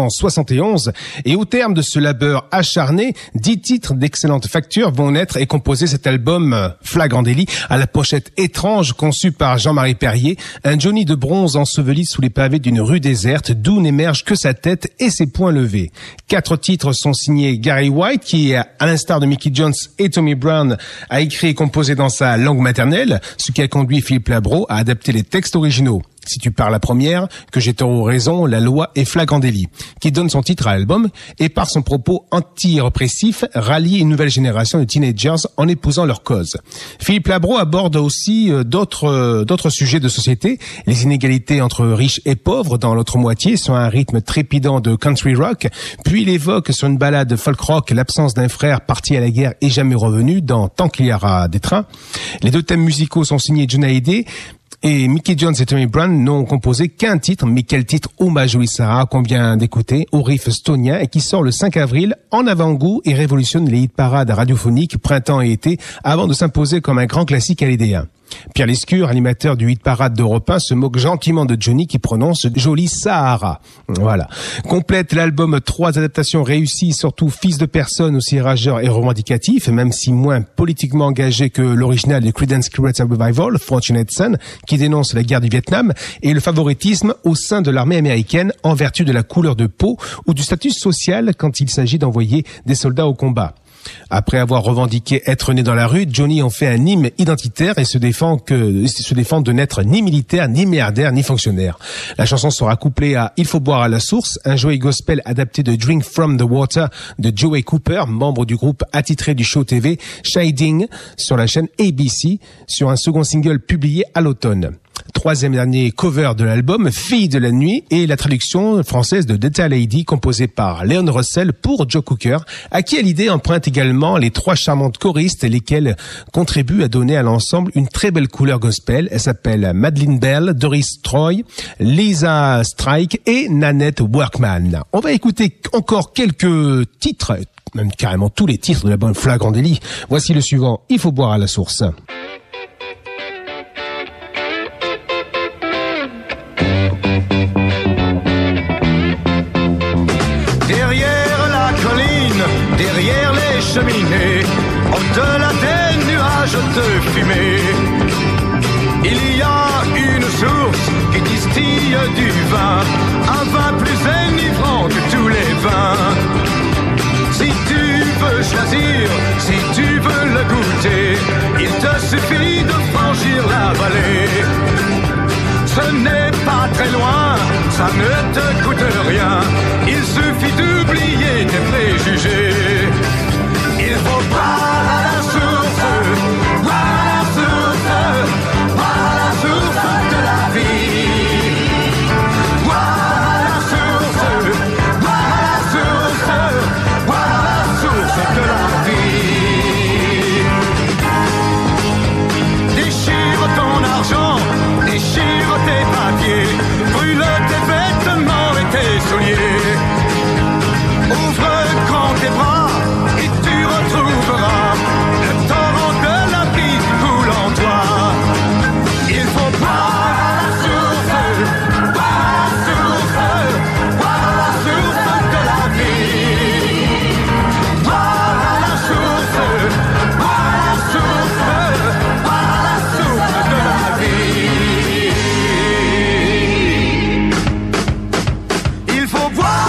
J: 1971 et au terme de ce labeur acharné, 10 titres d'excellente facture vont naître et composer cet album Flagrant délit à la pochette étrange conçue par Jean-Marie Perrier, un Johnny de bronze enseveli sous les pavés d'une rue déserte d'où n'émerge que sa tête et ses poings levés. 4 titres sont signés Gary White qui, à l'instar de Mickey Jones et Tommy Brown, a écrit et composé dans sa langue maternelle, ce qui a conduit Philippe Labro à adapter les textes originaux. Si tu parles la première, que j'ai tort raison, la loi est flagrant délit, qui donne son titre à l'album et par son propos anti-répressif rallie une nouvelle génération de teenagers en épousant leur cause. Philippe Labro aborde aussi d'autres sujets de société, les inégalités entre riches et pauvres dans l'autre moitié sur un rythme trépidant de country rock, puis il évoque sur une balade folk rock l'absence d'un frère parti à la guerre et jamais revenu dans Tant qu'il y aura des trains. Les 2 thèmes musicaux sont signés Johnny Hallyday et Mickey Jones et Tommy Brown n'ont composé qu'un titre, mais quel titre hommage Louis Sarah qu'on vient d'écouter, au riff stonien et qui sort le 5 avril en avant-goût et révolutionne les hit-parades radiophoniques printemps et été avant de s'imposer comme un grand classique hallydayen. Pierre Lescure, animateur du hit-parade d'Europe 1, se moque gentiment de Johnny qui prononce joli Sahara. Voilà. Complète l'album 3 adaptations réussies, surtout Fils de personne, aussi rageur et revendicatif, même si moins politiquement engagé que l'original de Creedence Clearwater Revival, Fortunate Son, qui dénonce la guerre du Vietnam et le favoritisme au sein de l'armée américaine en vertu de la couleur de peau ou du statut social quand il s'agit d'envoyer des soldats au combat. Après avoir revendiqué être né dans la rue, Johnny en fait un hymne identitaire et se défend de n'être ni militaire, ni milliardaire, ni fonctionnaire. La chanson sera couplée à Il faut boire à la source, un joyeux gospel adapté de Drink from the Water de Joey Cooper, membre du groupe attitré du show TV Shading sur la chaîne ABC, sur un second single publié à l'automne. 3e dernier cover de l'album, Fille de la nuit, et la traduction française de Data Lady composée par Leon Russell pour Joe Cooker, à qui Hallyday emprunte également les 3 charmantes choristes, lesquelles contribuent à donner à l'ensemble une très belle couleur gospel. Elle s'appelle Madeleine Bell, Doris Troy, Lisa Strike et Nanette Workman. On va écouter encore quelques titres, même carrément tous les titres de l'album Flagrant délit. Voici le suivant, Il faut boire à la source.
H: Derrière les cheminées, au-delà des nuages de fumée, il y a une source qui distille du vin, un vin plus enivrant que tous les vins. Si tu veux choisir, si tu veux le goûter, il te suffit de franchir la vallée. Ce n'est pas très loin, ça ne te coûte rien. Il suffit d'oublier tes préjugés. Il faut boire à la source, boire à la source, boire à la source de la vie. Boire à la source, boire à la source, boire à la source de la vie. Déchire ton argent, déchire tes papiers, brûle tes vêtements et tes souliers. Ouvre grand tes bras et tu retrouveras le torrent de la vie qui coule en toi. Il faut boire à la source, boire à la source, boire à la source de la vie. Boire à la source, boire à la source, boire à la source de la vie. Il faut boire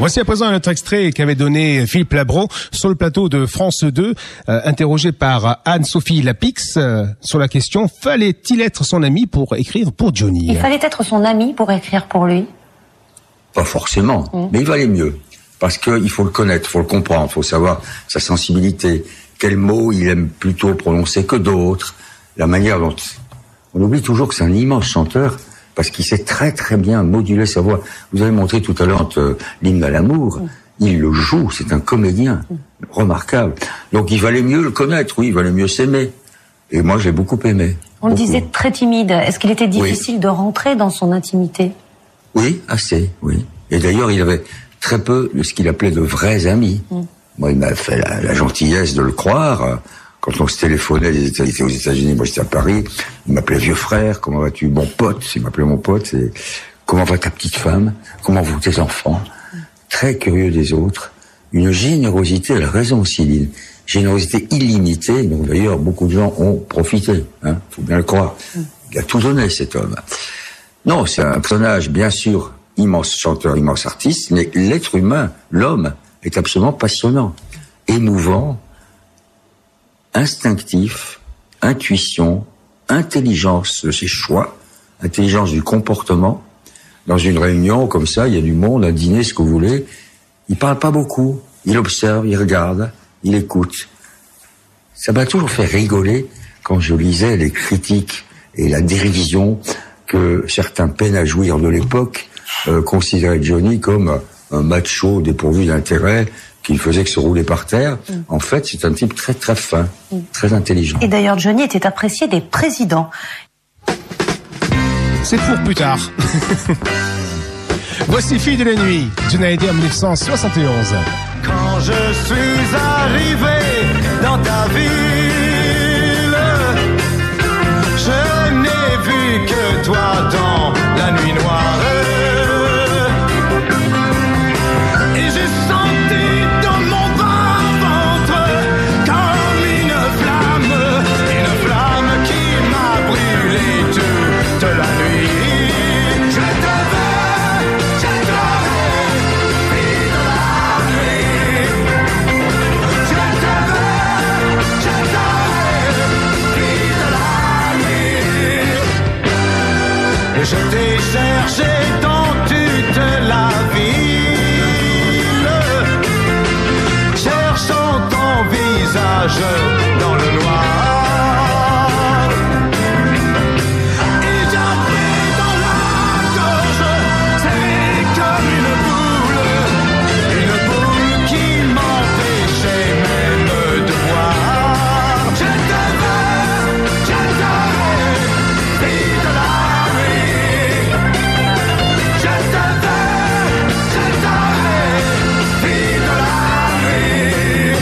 J: Voici à présent un autre extrait qu'avait donné Philippe Labro sur le plateau de France 2, interrogé par Anne-Sophie Lapix sur la question « Fallait-il être son ami pour écrire pour Johnny ?»
A: Il fallait être son ami pour écrire pour lui?
K: Pas forcément, mais il valait mieux. Parce qu'il faut le connaître, il faut le comprendre, il faut savoir sa sensibilité, quels mots il aime plutôt prononcer que d'autres, la manière dont... On oublie toujours que c'est un immense chanteur, parce qu'il sait très très bien moduler sa voix. Vous avez montré tout à l'heure l'hymne à l'amour, il le joue, c'est un comédien remarquable. Donc il valait mieux le connaître, oui, il valait mieux s'aimer. Et moi j'ai beaucoup aimé.
A: On le disait très timide, est-ce qu'il était difficile de rentrer dans son intimité?
K: Oui, assez, oui. Et d'ailleurs il avait très peu de ce qu'il appelait de vrais amis. Moi il m'a fait la gentillesse de le croire. Quand on se téléphonait, il était aux États-Unis, moi j'étais à Paris, il m'appelait vieux frère, comment vas-tu, mon pote, il m'appelait mon pote, et comment va ta petite femme, comment vont tes enfants, très curieux des autres, une générosité, elle a raison Céline, générosité illimitée, dont d'ailleurs beaucoup de gens ont profité, hein, faut bien le croire. Il a tout donné cet homme. Non, c'est un personnage, bien sûr, immense chanteur, immense artiste, mais l'être humain, l'homme, est absolument passionnant, émouvant, instinctif, intuition, intelligence de ses choix, intelligence du comportement. Dans une réunion comme ça, il y a du monde, un dîner, ce que vous voulez. Il parle pas beaucoup. Il observe, il regarde, il écoute. Ça m'a toujours fait rigoler quand je lisais les critiques et la dérision que certains peinent à jouir de l'époque, considéraient Johnny comme un macho dépourvu d'intérêt, qu'il faisait que se rouler par terre. En fait, c'est un type très très fin, très intelligent.
A: Et d'ailleurs, Johnny était apprécié des présidents.
J: C'est pour plus tard. Voici Fille de la nuit, Johnny Hallyday en 1971.
N: Quand je suis arrivé dans ta ville, je n'ai vu que toi dans la nuit noire. Et j'ai senti dans mon bas-ventre comme une flamme qui m'a brûlé toute la nuit. Je te veux, fille de la nuit. Je te veux, fille de la nuit. Je t'ai cherché dans toute la ville, cherchant ton visage dans le noir. Et j'avais dans la gorge, c'est comme une boule qui m'empêchait même de voir. Je te veux, fille de la nuit. Je te veux, fille de la nuit.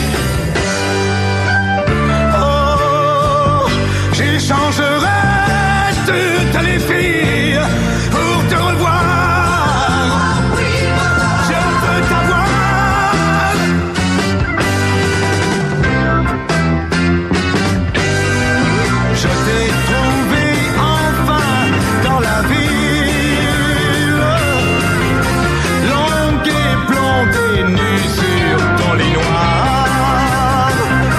N: Oh, j'échangerai toutes les filles pour te revoir. Je veux t'avoir. Je t'ai trouvé enfin dans la ville, longue et blonde et nue sur ton lit noir.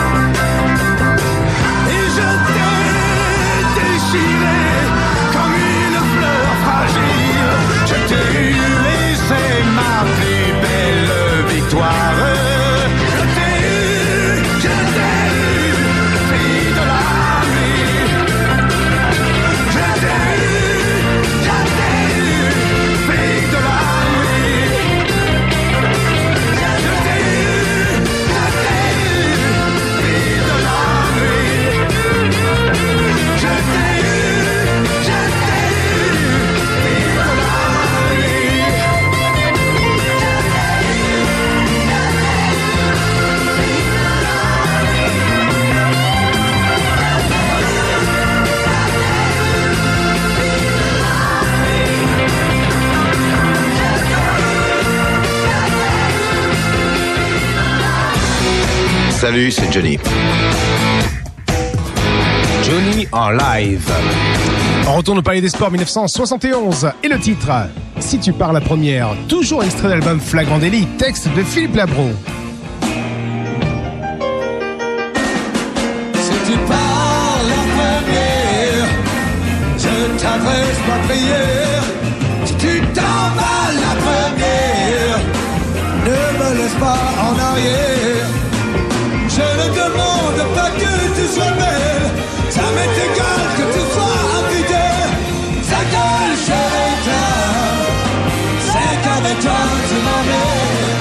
N: Et je t'ai déchiré comme une fleur fragile. Je t'ai laissé ma plus belle victoire. Je t'ai eu, fille de la nuit. Je t'ai eu, fille de la nuit. Je t'ai eu, fille de la nuit. Je t'ai eu, fille de la
R: Salut, c'est Johnny.
J: Johnny en live. On retourne au Palais des Sports 1971 et le titre Si tu pars la première, toujours extrait de l'album Flagrant Délit, texte de Philippe Labro.
N: Si tu pars la première, je t'adresse ma prière. Si tu t'en vas la première, ne me laisse pas en arrière. Je ne demande pas que tu sois belle, ça m'est égal que tu sois infidèle. Ça gueule, je réclame, c'est qu'avec toi tu m'emmènes.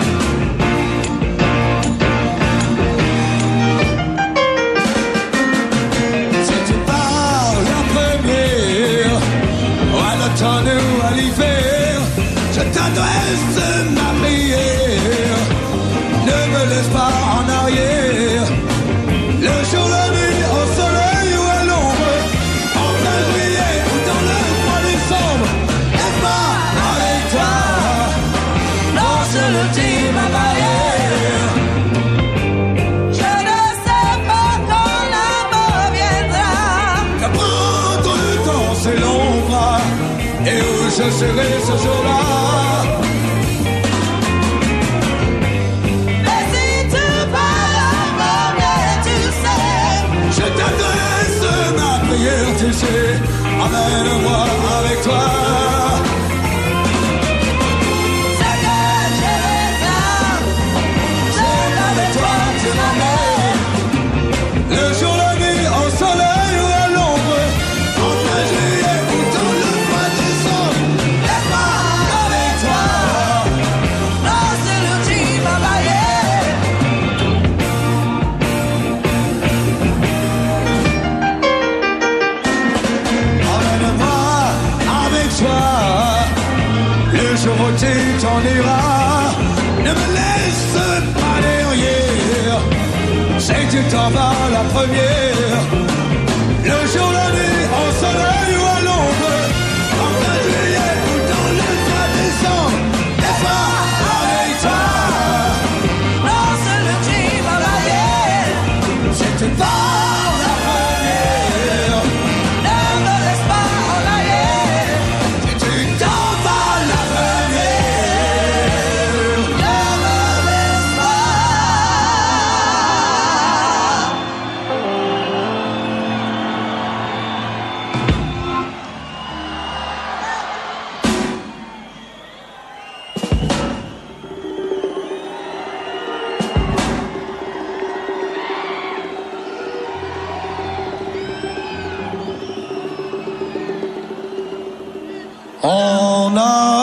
N: Si tu pars la première, à l'automne ou à l'hiver, je t'adresse ma prière. Ne me laisse pas en arrière. Le jour, la nuit, au soleil ou à l'ombre, en plein juillet ou dans le mois décembre, laisse-moi avec toi, lance l'ultime barrière. Je ne sais pas quand l'amour viendra, de prendre dans ses longs bras, et où je serai ce jour-là. Tu sais, emmène-moi avec toi. C'est que je réclame, c'est qu'avec toi tu m'emmènes. Le jour, la nuit, au soleil ou à l'ombre, en plein juillet ou dans le mois décembre, laisse-moi avec toi. Non, c'est l'ultime barrière. Le jour où tu t'en iras, ne me laisse pas derrière. C'est que tu t'en vas la première. Le jour, la nuit, au soleil ou à l'ombre, en plein juillet ou dans le mois décembre, laisse-moi avec toi. Non, c'est le dream à la guerre. C'est que tu pars la première. Ne me laisse pas en arrière. Si tu t'en vas la première, ne me laisse pas. En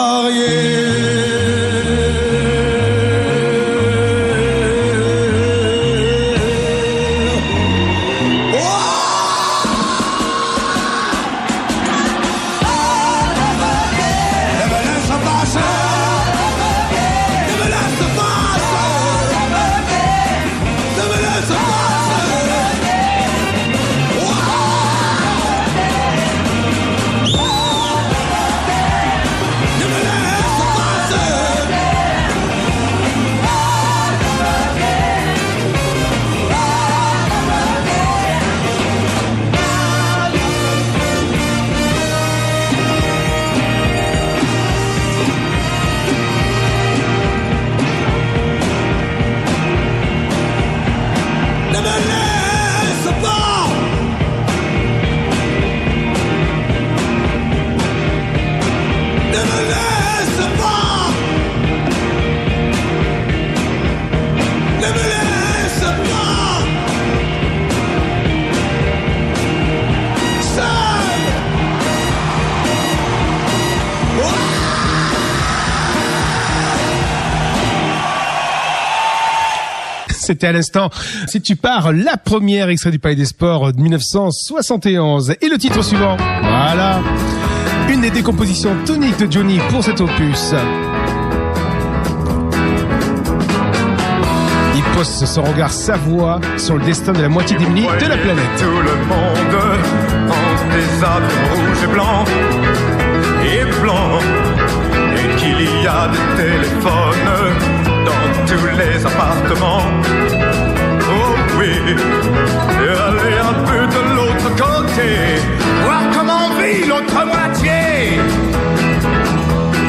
J: C'était à l'instant Si tu pars, la première, extrait du Palais des Sports de 1971. Et le titre suivant, voilà, une des décompositions toniques de Johnny pour cet opus. Il pose son regard, sa voix sur le destin de la moitié démunie de la planète.
H: Tout le monde en des avions rouges et blancs, et qu'il y a des téléphones dans tous les appartements. Oh oui, et aller un peu de l'autre côté, voir comment vit l'autre moitié.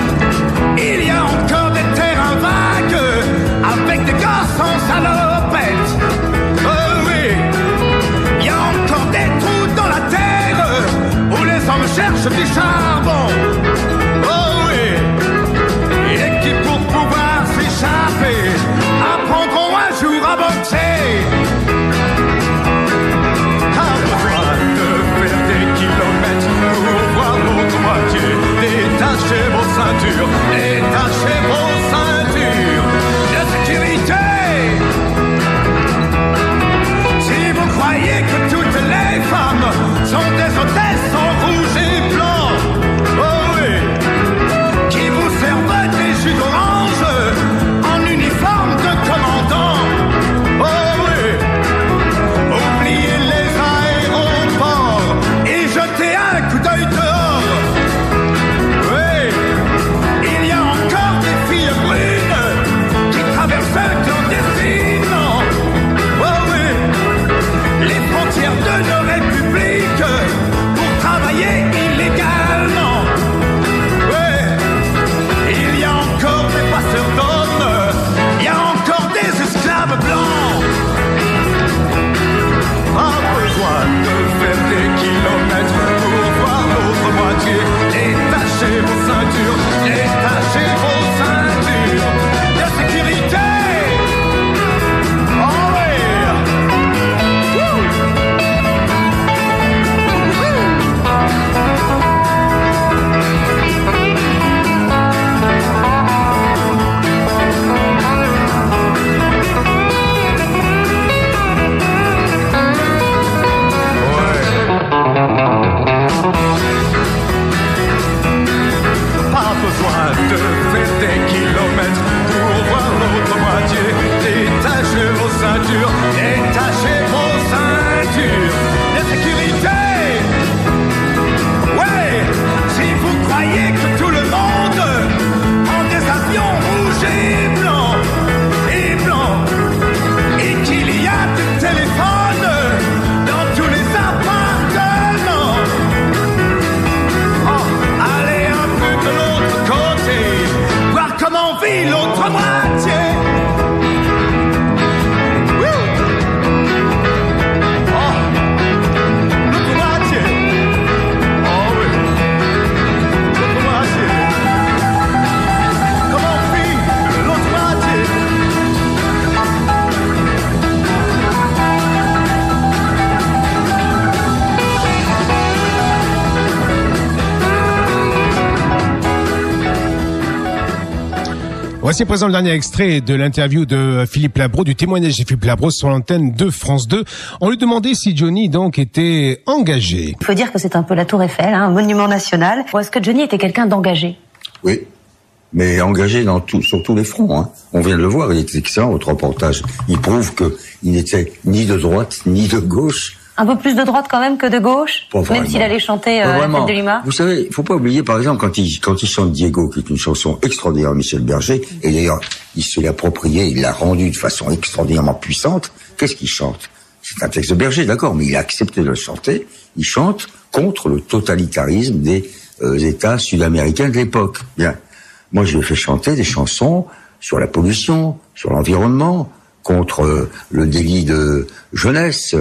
J: Voici à présent le dernier extrait de l'interview de Philippe Labro, du témoignage de Philippe Labro sur l'antenne de France 2. On lui demandait si Johnny donc était engagé.
A: Il faut dire que c'est un peu la Tour Eiffel, un monument national. Ou est-ce que Johnny était quelqu'un d'engagé?
K: Oui, mais engagé sur tous les fronts. Hein. On vient de le voir, il était excellent votre reportage. Il prouve qu'il n'était ni de droite ni de gauche.
A: Un peu plus de droite quand même que de gauche, même s'il allait chanter la fête de Lima.
K: Vous savez, il faut pas oublier, par exemple, quand il chante Diego, qui est une chanson extraordinaire de Michel Berger, et d'ailleurs, il se l'est approprié, il l'a rendu de façon extraordinairement puissante. Qu'est-ce qu'il chante? C'est un texte de Berger, d'accord, mais il a accepté de le chanter. Il chante contre le totalitarisme des États sud-américains de l'époque. Bien. Moi, je lui ai fait chanter des chansons sur la pollution, sur l'environnement, contre le délit de jeunesse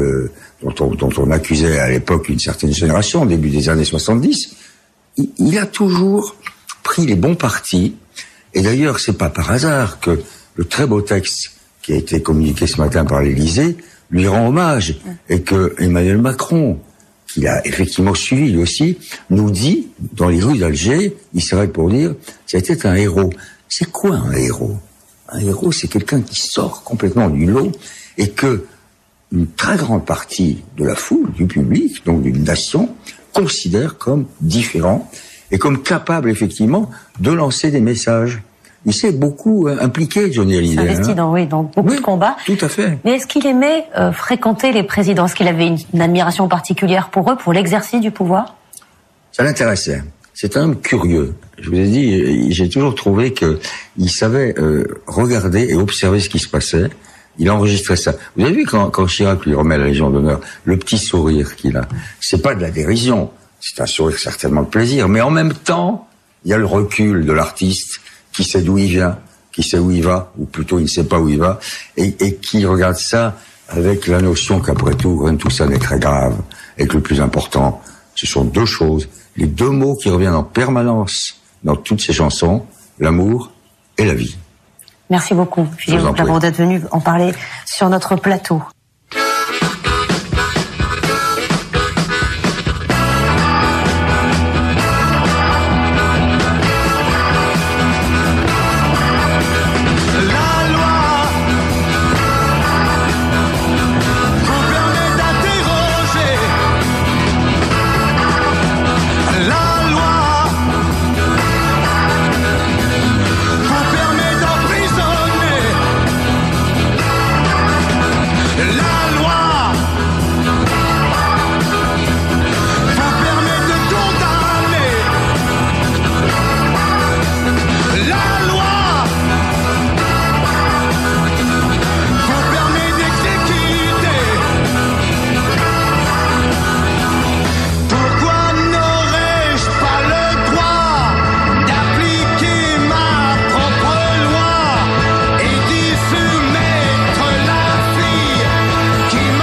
K: dont on accusait à l'époque une certaine génération, au début des années 70. Il a toujours pris les bons partis. Et d'ailleurs, c'est pas par hasard que le très beau texte qui a été communiqué ce matin par l'Élysée lui rend hommage, et que Emmanuel Macron, qu'il a effectivement suivi lui aussi, nous dit, dans les rues d'Alger, il serait pour dire, c'était un héros. C'est quoi un héros? Un héros, c'est quelqu'un qui sort complètement du lot, et que une très grande partie de la foule, du public, donc d'une nation, considère comme différent, et comme capable, effectivement, de lancer des messages. Il s'est beaucoup impliqué, Johnny Hallyday.
A: Il s'est investi dans beaucoup de combats.
K: Tout à fait.
A: Mais est-ce qu'il aimait fréquenter les présidents? Est-ce qu'il avait une admiration particulière pour eux, pour l'exercice du pouvoir?
K: Ça l'intéressait. C'est un homme curieux. Je vous ai dit, j'ai toujours trouvé qu'il savait regarder et observer ce qui se passait. Il enregistrait ça. Vous avez vu quand Chirac lui remet la Légion d'honneur, le petit sourire qu'il a. C'est pas de la dérision. C'est un sourire certainement de plaisir. Mais en même temps, il y a le recul de l'artiste qui sait d'où il vient, qui sait où il va, ou plutôt il ne sait pas où il va, et qui regarde ça avec la notion qu'après tout, rien de tout ça n'est très grave, et que le plus important, ce sont deux choses, les deux mots qui reviennent en permanence dans toutes ces chansons, l'amour et la vie.
A: Merci beaucoup, Philippe Labro, d'être venu en parler sur notre plateau.
N: Qui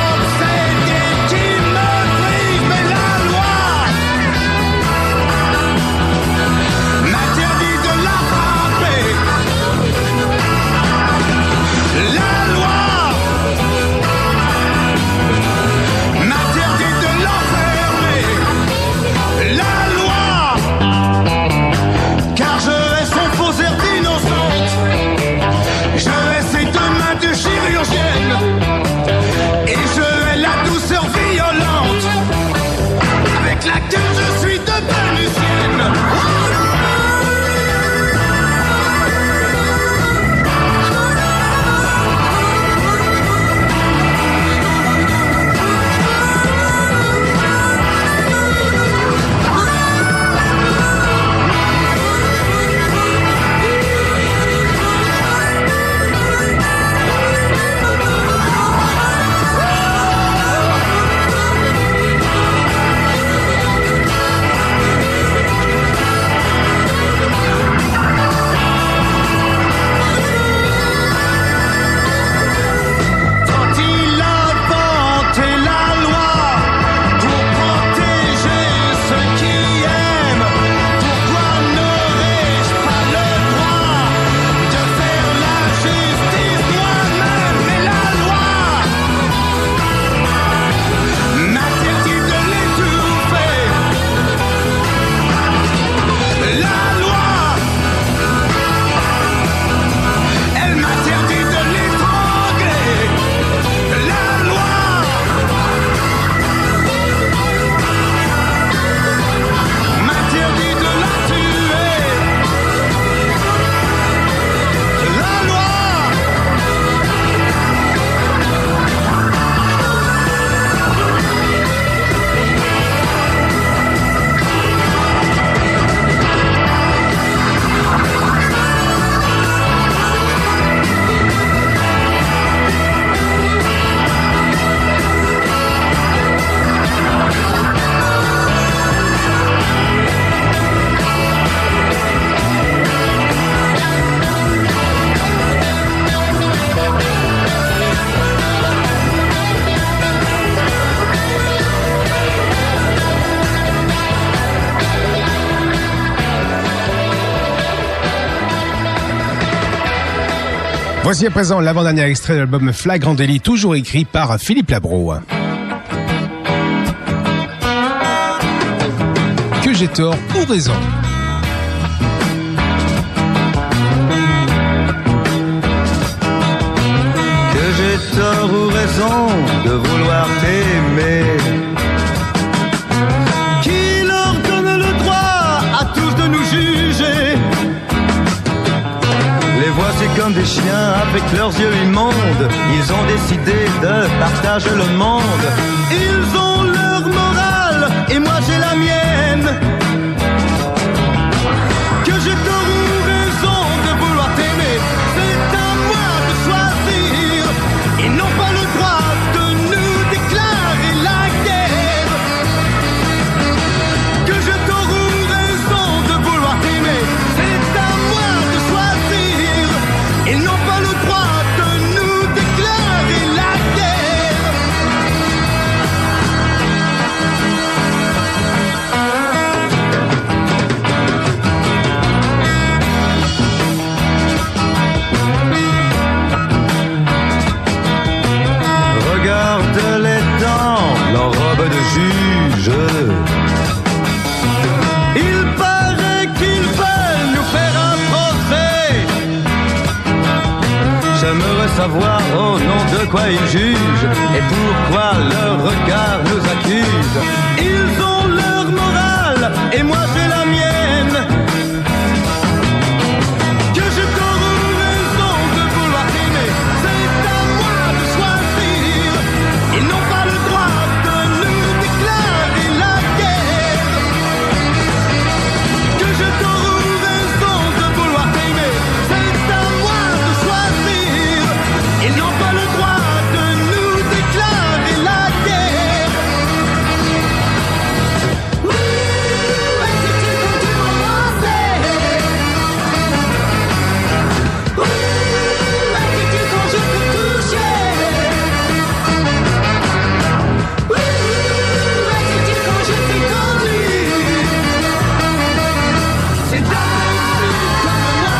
J: Voici à présent l'avant-dernier extrait de l'album Flagrant Délit, toujours écrit par Philippe Labro. Que j'ai tort ou raison?
G: Que j'ai tort ou raison de vouloir t'aimer? Qui leur donne le droit à tous de nous juger? Les voici comme des chiens avec leurs yeux immondes. Ils ont décidé de partager le monde. Ils ont leur morale et moi j'ai la mienne. Que j'ai tort ou raison de vouloir t'aimer, c'est à moi de choisir. Ils n'ont pas le droit de nous déclarer la guerre. Que j'ai tort ou raison de vouloir t'aimer, c'est à moi de choisir. Ils n'ont pas le droit de nous déclarer la guerre. Regarde-les dans leur robe de juge. Il paraît qu'ils veulent nous faire un procès. J'aimerais savoir au nom de quoi ils jugent et pourquoi leur regard nous accuse. Ils ont leur morale et moi j'ai la mienne. Que j'ai tort ou raison de vouloir t'aimer, c'est à moi de choisir. Ils n'ont pas le droit de nous déclarer la guerre. Que j'ai tort ou raison de vouloir t'aimer, c'est à moi de choisir. Ils n'ont pas le droit de nous déclarer la guerre. Ouh, attitude quand tu m'embrassais. Ouh, attitude quand je te touchais. Ouh, attitude quand je t'ai conduit. C'est dingue comme moi.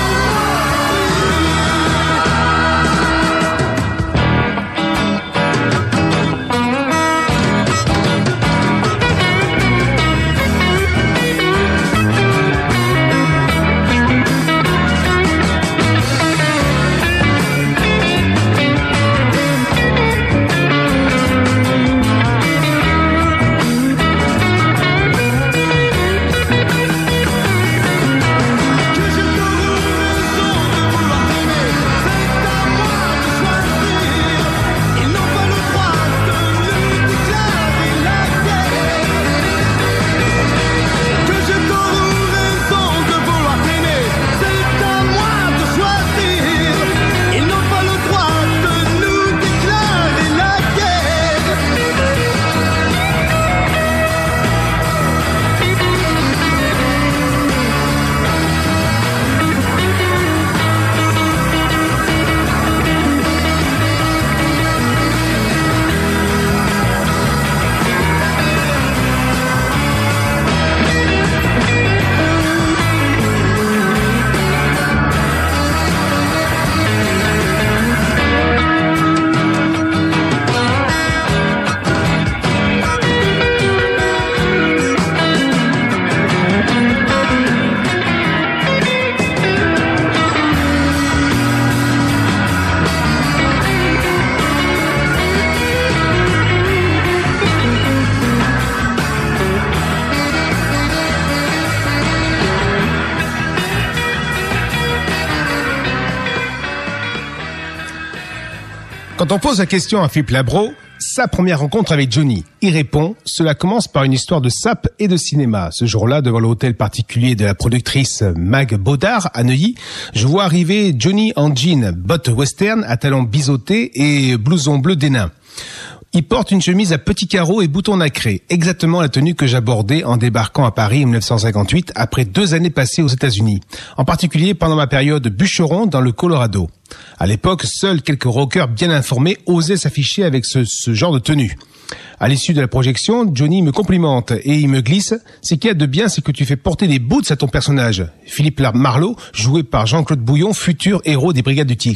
J: Quand on pose la question à Philippe Labro, sa première rencontre avec Johnny, il répond, cela commence par une histoire de sape et de cinéma. Ce jour-là, devant l'hôtel particulier de la productrice Mag Baudard à Neuilly, je vois arriver Johnny en jean, bottes western, à talons biseautés et blouson bleu dénin. Il porte une chemise à petits carreaux et boutons nacrés, exactement la tenue que j'abordais en débarquant à Paris en 1958 après 2 années passées aux États-Unis, en particulier pendant ma période bûcheron dans le Colorado. À l'époque, seuls quelques rockers bien informés osaient s'afficher avec ce genre de tenue. À l'issue de la projection, Johnny me complimente et il me glisse « Ce qu'il y a de bien, c'est que tu fais porter des boots à ton personnage. » Philippe Marlowe, joué par Jean-Claude Bouillon, futur héros des Brigades du Tigre.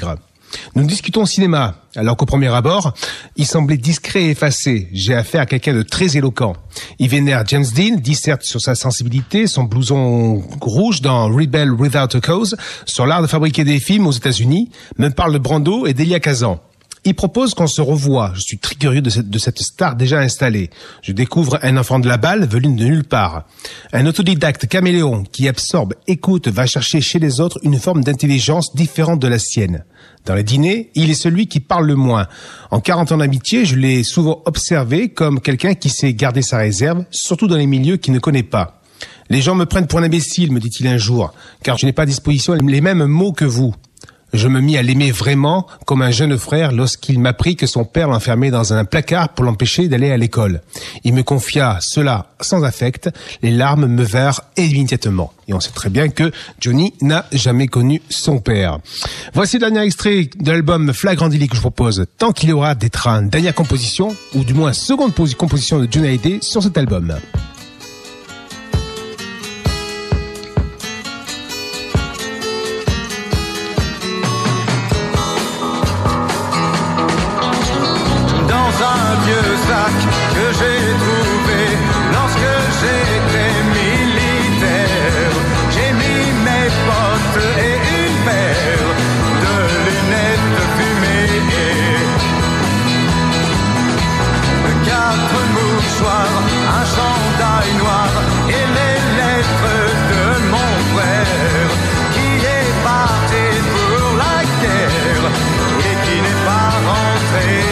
J: Nous discutons cinéma, alors qu'au premier abord, il semblait discret et effacé. J'ai affaire à quelqu'un de très éloquent. Il vénère James Dean, disserte sur sa sensibilité, son blouson rouge dans Rebel Without a Cause, sur l'art de fabriquer des films aux États-Unis, me parle de Brando et d'Elia Kazan. Il propose qu'on se revoie. Je suis très curieux de cette star déjà installée. Je découvre un enfant de la balle venu de nulle part. Un autodidacte caméléon qui absorbe, écoute, va chercher chez les autres une forme d'intelligence différente de la sienne. Dans les dîners, il est celui qui parle le moins. En 40 ans d'amitié, je l'ai souvent observé comme quelqu'un qui sait garder sa réserve, surtout dans les milieux qu'il ne connaît pas. Les gens me prennent pour un imbécile, me dit-il un jour, car je n'ai pas à disposition les mêmes mots que vous. Je me mis à l'aimer vraiment comme un jeune frère lorsqu'il m'apprit que son père l'enfermait dans un placard pour l'empêcher d'aller à l'école. Il me confia cela sans affect, les larmes me vinrent immédiatement. Et on sait très bien que Johnny n'a jamais connu son père. Voici le dernier extrait de l'album Flagrant Délit que je propose. Tant qu'il y aura des trains, dernière composition, ou du moins seconde composition de Johnny Hallyday sur cet album.
N: Un vieux sac que j'ai trouvé lorsque j'étais militaire. J'ai mis mes potes et une paire de lunettes fumées, 4 mouchoirs, un chandail noir et les lettres de mon frère qui est parti pour la guerre et qui n'est pas rentré.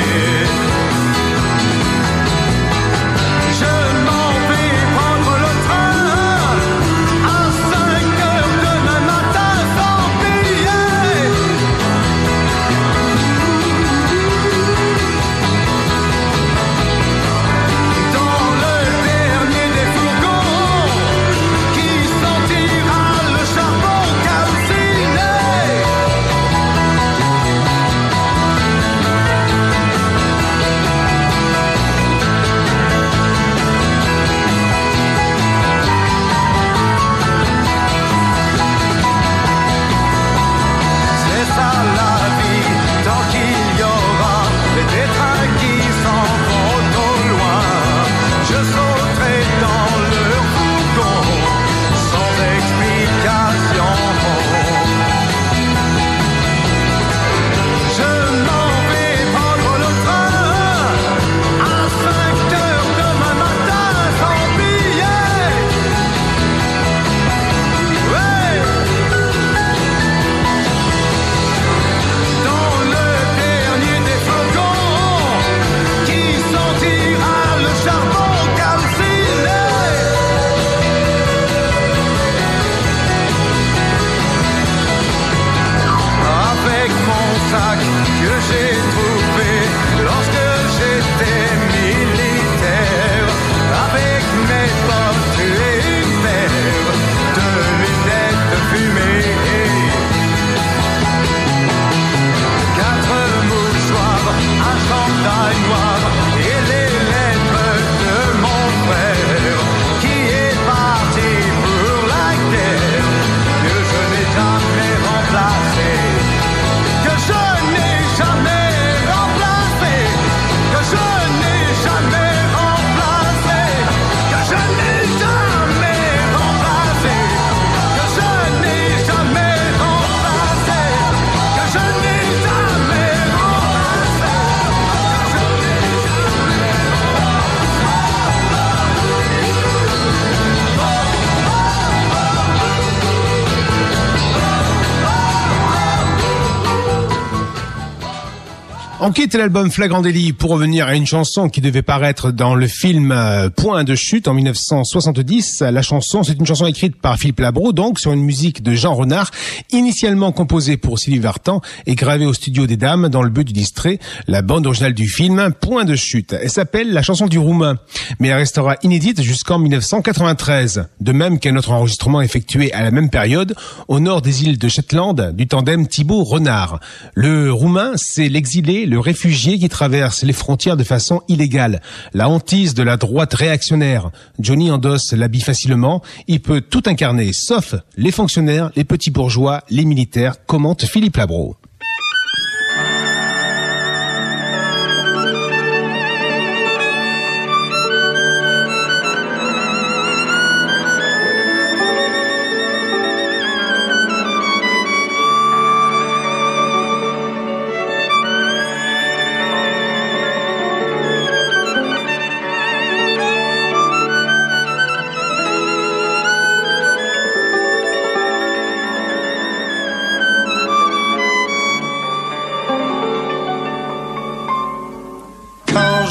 J: On quitte l'album Flagrant Délit pour revenir à une chanson qui devait paraître dans le film Point de chute en 1970. La chanson, c'est une chanson écrite par Philippe Labro, donc sur une musique de Jean Renard, initialement composée pour Sylvie Vartan et gravée au studio des Dames dans le but d'illustrer la bande originale du film Point de chute. Elle s'appelle La chanson du Roumain, mais elle restera inédite jusqu'en 1993. De même qu'un autre enregistrement effectué à la même période au nord des îles de Shetland du tandem Thibault-Renard. Le Roumain, c'est l'exilé, le réfugié qui traverse les frontières de façon illégale. La hantise de la droite réactionnaire. Johnny endosse l'habit facilement. Il peut tout incarner, sauf les fonctionnaires, les petits bourgeois, les militaires, commente Philippe Labro.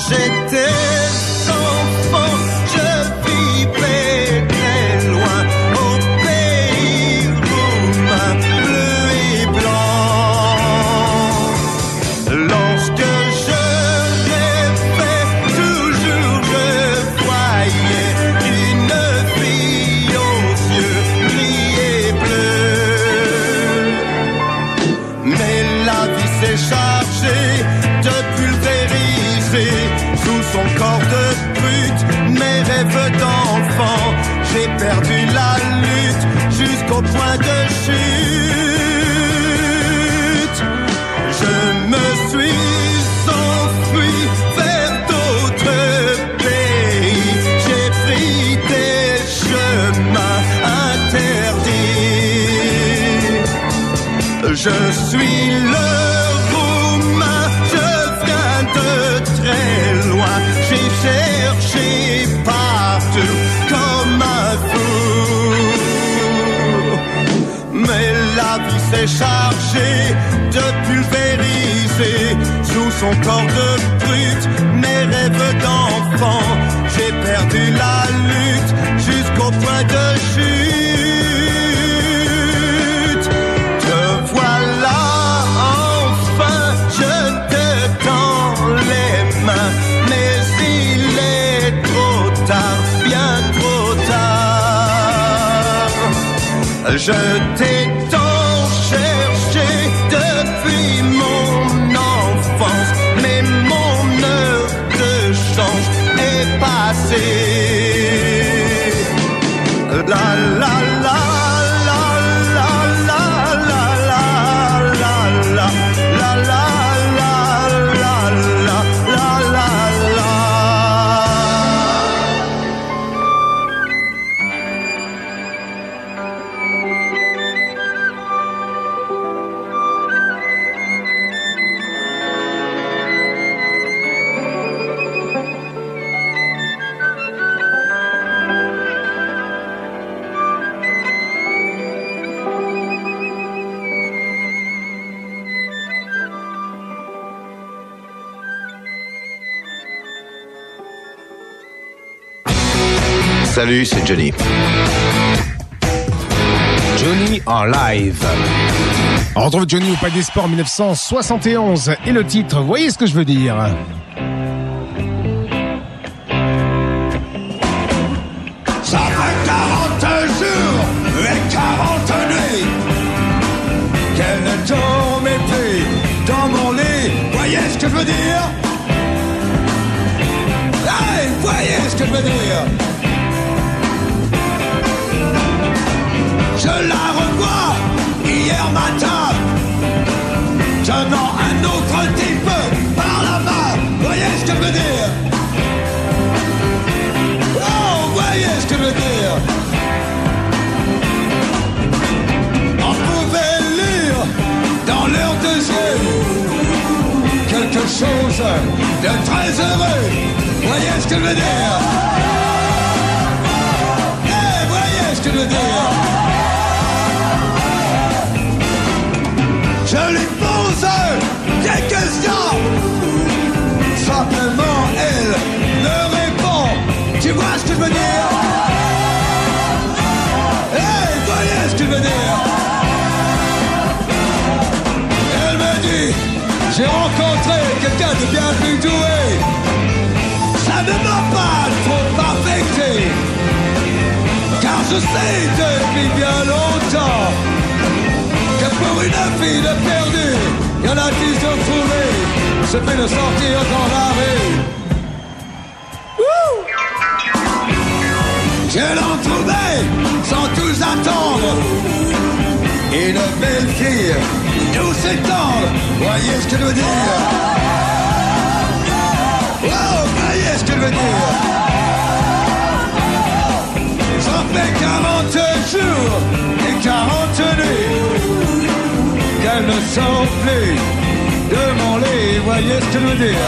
G: j'étais enfant, je vivais très loin, au pays roumain, bleu et blanc. Lorsque je rêvais, toujours je voyais une fille aux yeux gris et bleus. Mais la vie s'est chargée de pulvériser sous son corps de brute mes rêves d'enfant. J'ai perdu la lutte jusqu'au point de chute. Je me suis enfui vers d'autres pays. J'ai pris des chemins interdits. Je suis le Roumain, je viens de très loin. J'ai cherché partout comme un fou. Mais la vie s'est chargée de pulvériser sous son corps de brute mes rêves d'enfant. J'ai perdu la lutte jusqu'au point de chute. Te voilà enfin, je te tends les mains, mais il est trop tard, bien trop tard. Je t'ai tant cherché depuis mon enfance, mais mon heure de chance est passée. La la la la la la la la la la la la la la la.
R: Salut, c'est Johnny.
J: Johnny en live. On retrouve Johnny au Palais des Sports 1971 et le titre, voyez ce que je veux dire.
N: Ça fait 40 jours et 40 nuits qu'elle ne dormait plus dans mon lit. Voyez ce que je veux dire? Hey, voyez ce que je veux dire? Je la revois hier matin, tenant un autre type par la main. Voyez ce que je veux dire? Oh, voyez ce que je veux dire? On pouvait lire dans leurs deux yeux quelque chose de très heureux. Voyez ce que je veux dire? Eh, voyez ce que je veux dire? Je lui pose des questions. Simplement, elle me répond. Tu vois ce que je veux dire? Hey, voyez ce que je veux dire? Elle me dit, j'ai rencontré quelqu'un de bien plus doué. Ça ne m'a pas trop affecté, car je sais depuis bien longtemps que pour une fille de perdue, y en a qui se trouvent, se fait de sortir dans la rue. Je l'en trouvais sans tous attendre, une belle fille, douce et tendre. Voyez ce que je veux dire? Oh, voyez ce que je veux dire? Ça fait 40 jours et 40 nuits qu'elle ne sort plus de mon lit. Voyez ce que je veux dire?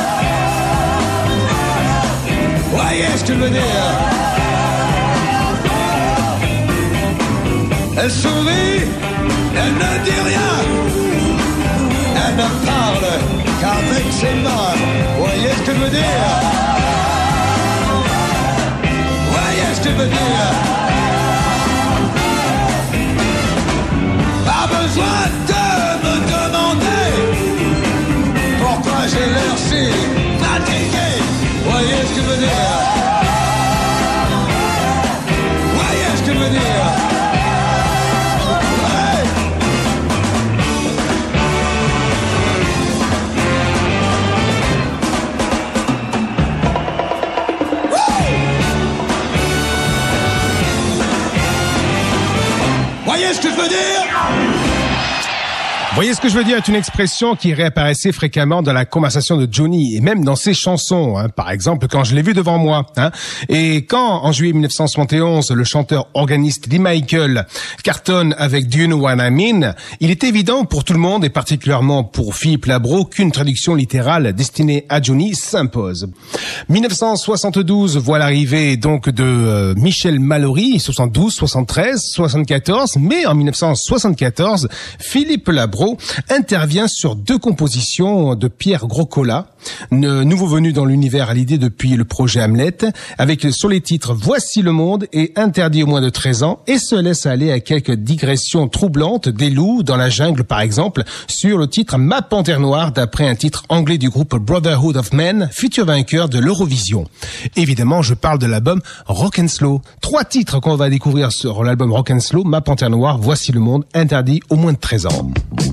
N: Voyez ce que je veux dire? Elle sourit, elle ne dit rien, elle ne parle qu'avec ses mains. Voyez ce que je veux veux dire? Voyez ce que je veux dire? Pas besoin de me demander pourquoi j'ai l'air si fatigué. Voyez ce que je veux dire? Voyez ce que je veux dire? Voyez ce que je veux dire?
J: Voyez ce que je veux dire est une expression qui réapparaissait fréquemment dans la conversation de Johnny et même dans ses chansons, hein, par exemple quand je l'ai vu devant moi. Hein. Et quand, en juillet 1971, le chanteur organiste Lee Michael cartonne avec Do You Know What I Mean, il est évident pour tout le monde et particulièrement pour Philippe Labro qu'une traduction littérale destinée à Johnny s'impose. 1972 voit l'arrivée donc de Michel Mallory, 72, 73, 74, mais en 1974, Philippe Labro intervient sur 2 compositions de Pierre Groscola, nouveau venu dans l'univers à l'idée depuis le projet Hamlet, avec sur les titres Voici le monde et Interdit aux moins de 13 ans, et se laisse aller à quelques digressions troublantes des loups dans la jungle par exemple, sur le titre Ma Panthère Noire d'après un titre anglais du groupe Brotherhood of Men, futur vainqueur de l'Eurovision. Évidemment, je parle de l'album Rock and Slow. 3 titres qu'on va découvrir sur l'album Rock and Slow, Ma Panthère Noire, Voici le monde, Interdit aux moins de 13 ans.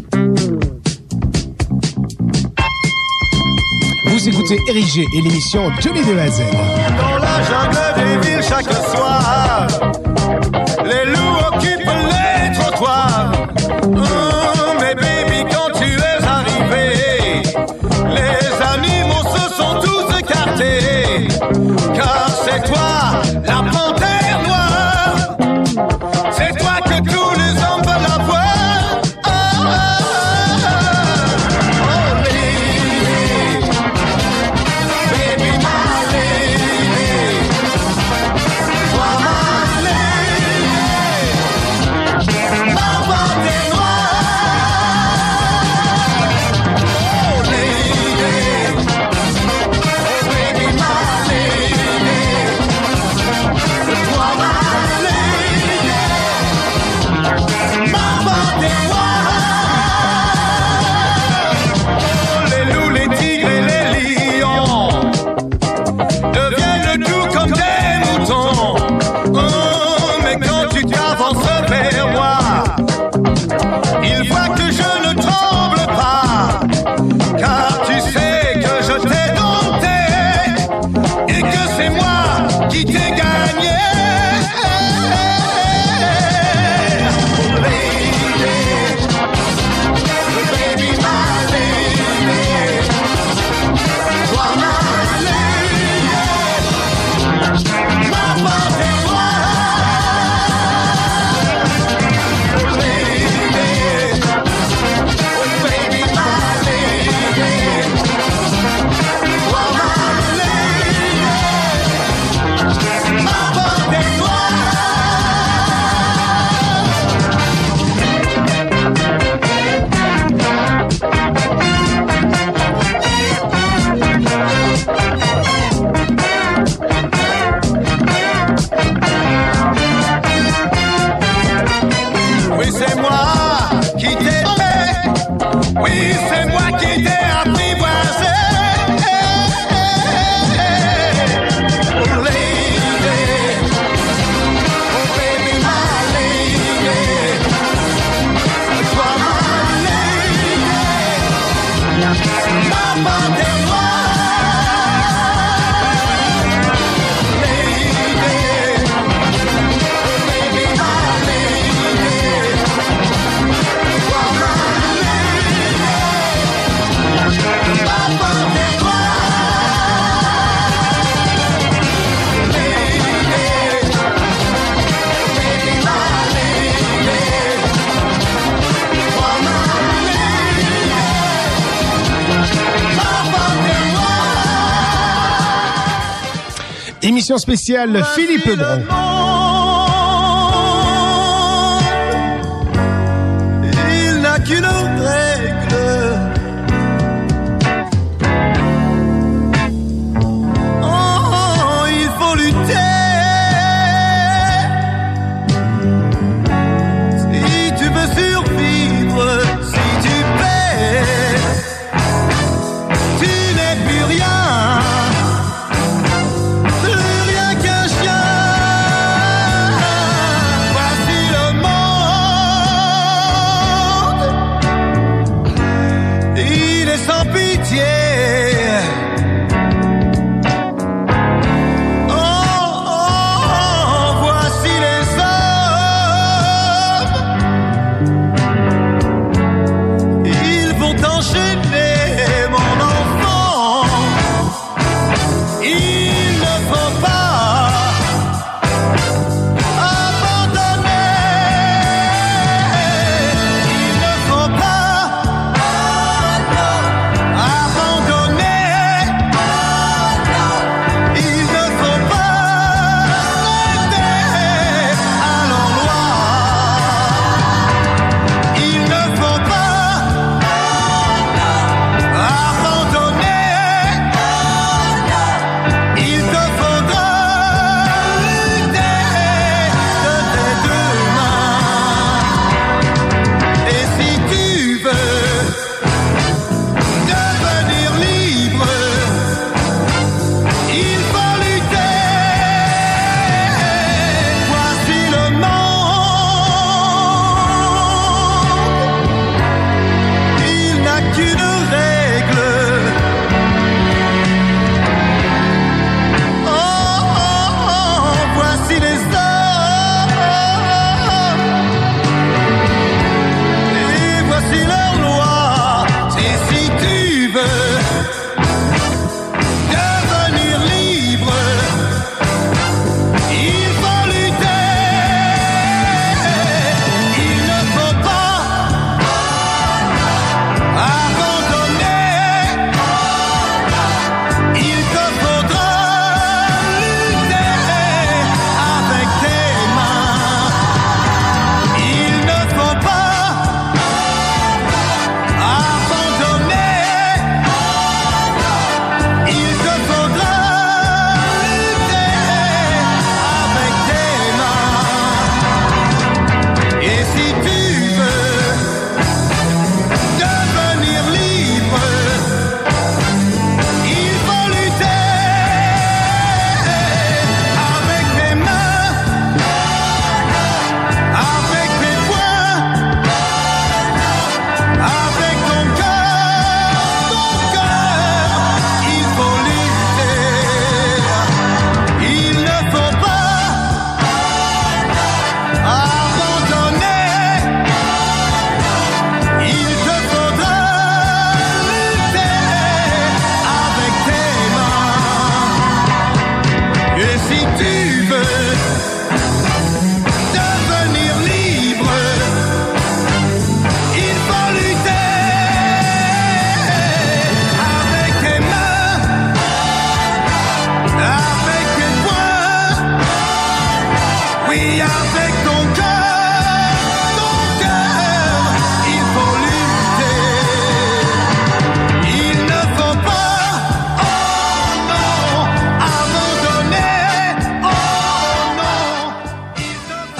J: Vous écoutez Érigé et l'émission Johnny de A à Z.
N: Dans la jungle des villes chaque soir, les loups occupent les trottoirs. Mais baby, quand tu es arrivé, les animaux se sont tous écartés. Car c'est toi, la panthère noire. C'est toi que tous les hommes veulent avoir.
J: Émission spéciale Philippe Labro.
N: Il n'a qu'une règle.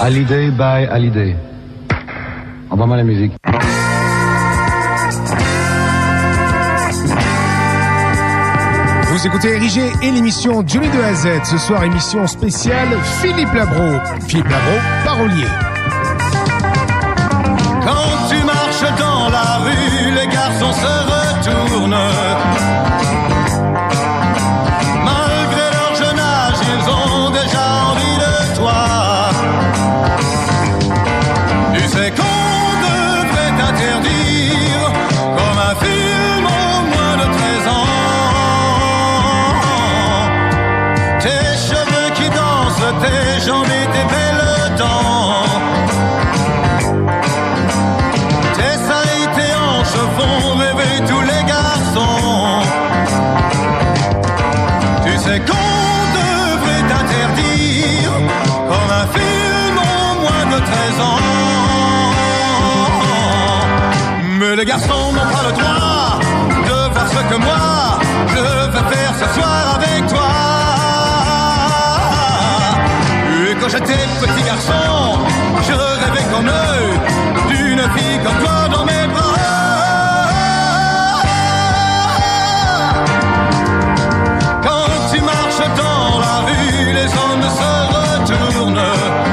M: Hallyday by Hallyday. Envoie-moi la musique.
J: Vous écoutez RIG et l'émission Johnny de A à Z. Ce soir, émission spéciale Philippe Labro. Philippe Labro, parolier.
N: Quand tu marches dans la rue, les garçons se retournent. Malgré leur jeune âge, ils ont déjà envie de toi. Tu sais qu'on devrait t'interdire comme un film au moins de 13 ans. Tes cheveux qui dansent, tes jambes et tes belles dents. Tes seins et tes hanches font rêver tous les garçons. Tu sais qu'on devrait t'interdire comme un film au moins de 13 ans. Mais les garçons n'ont pas le droit de faire ce que moi je veux faire ce soir avec toi. Et quand j'étais petit garçon, je rêvais comme eux d'une fille comme toi dans mes bras. Quand tu marches dans la rue, les hommes se retournent.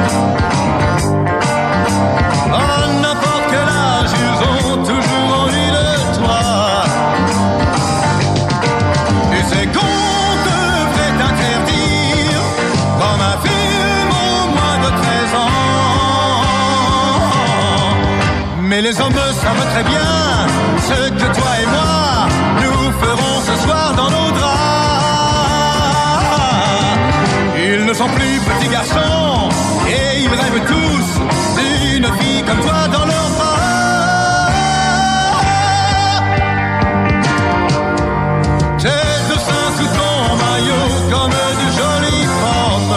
N: À n'importe quel âge, ils ont toujours envie de toi. Tu sais qu'on devrait t'interdire comme un film au moins de 13 ans. Mais les hommes savent très bien ce que toi et moi nous ferons ce soir dans nos draps. Ils ne sont plus petits garçons et ils rêvent tous d'une fille comme toi dans leurs bras. Tes deux seins sous ton maillot comme du joli pop.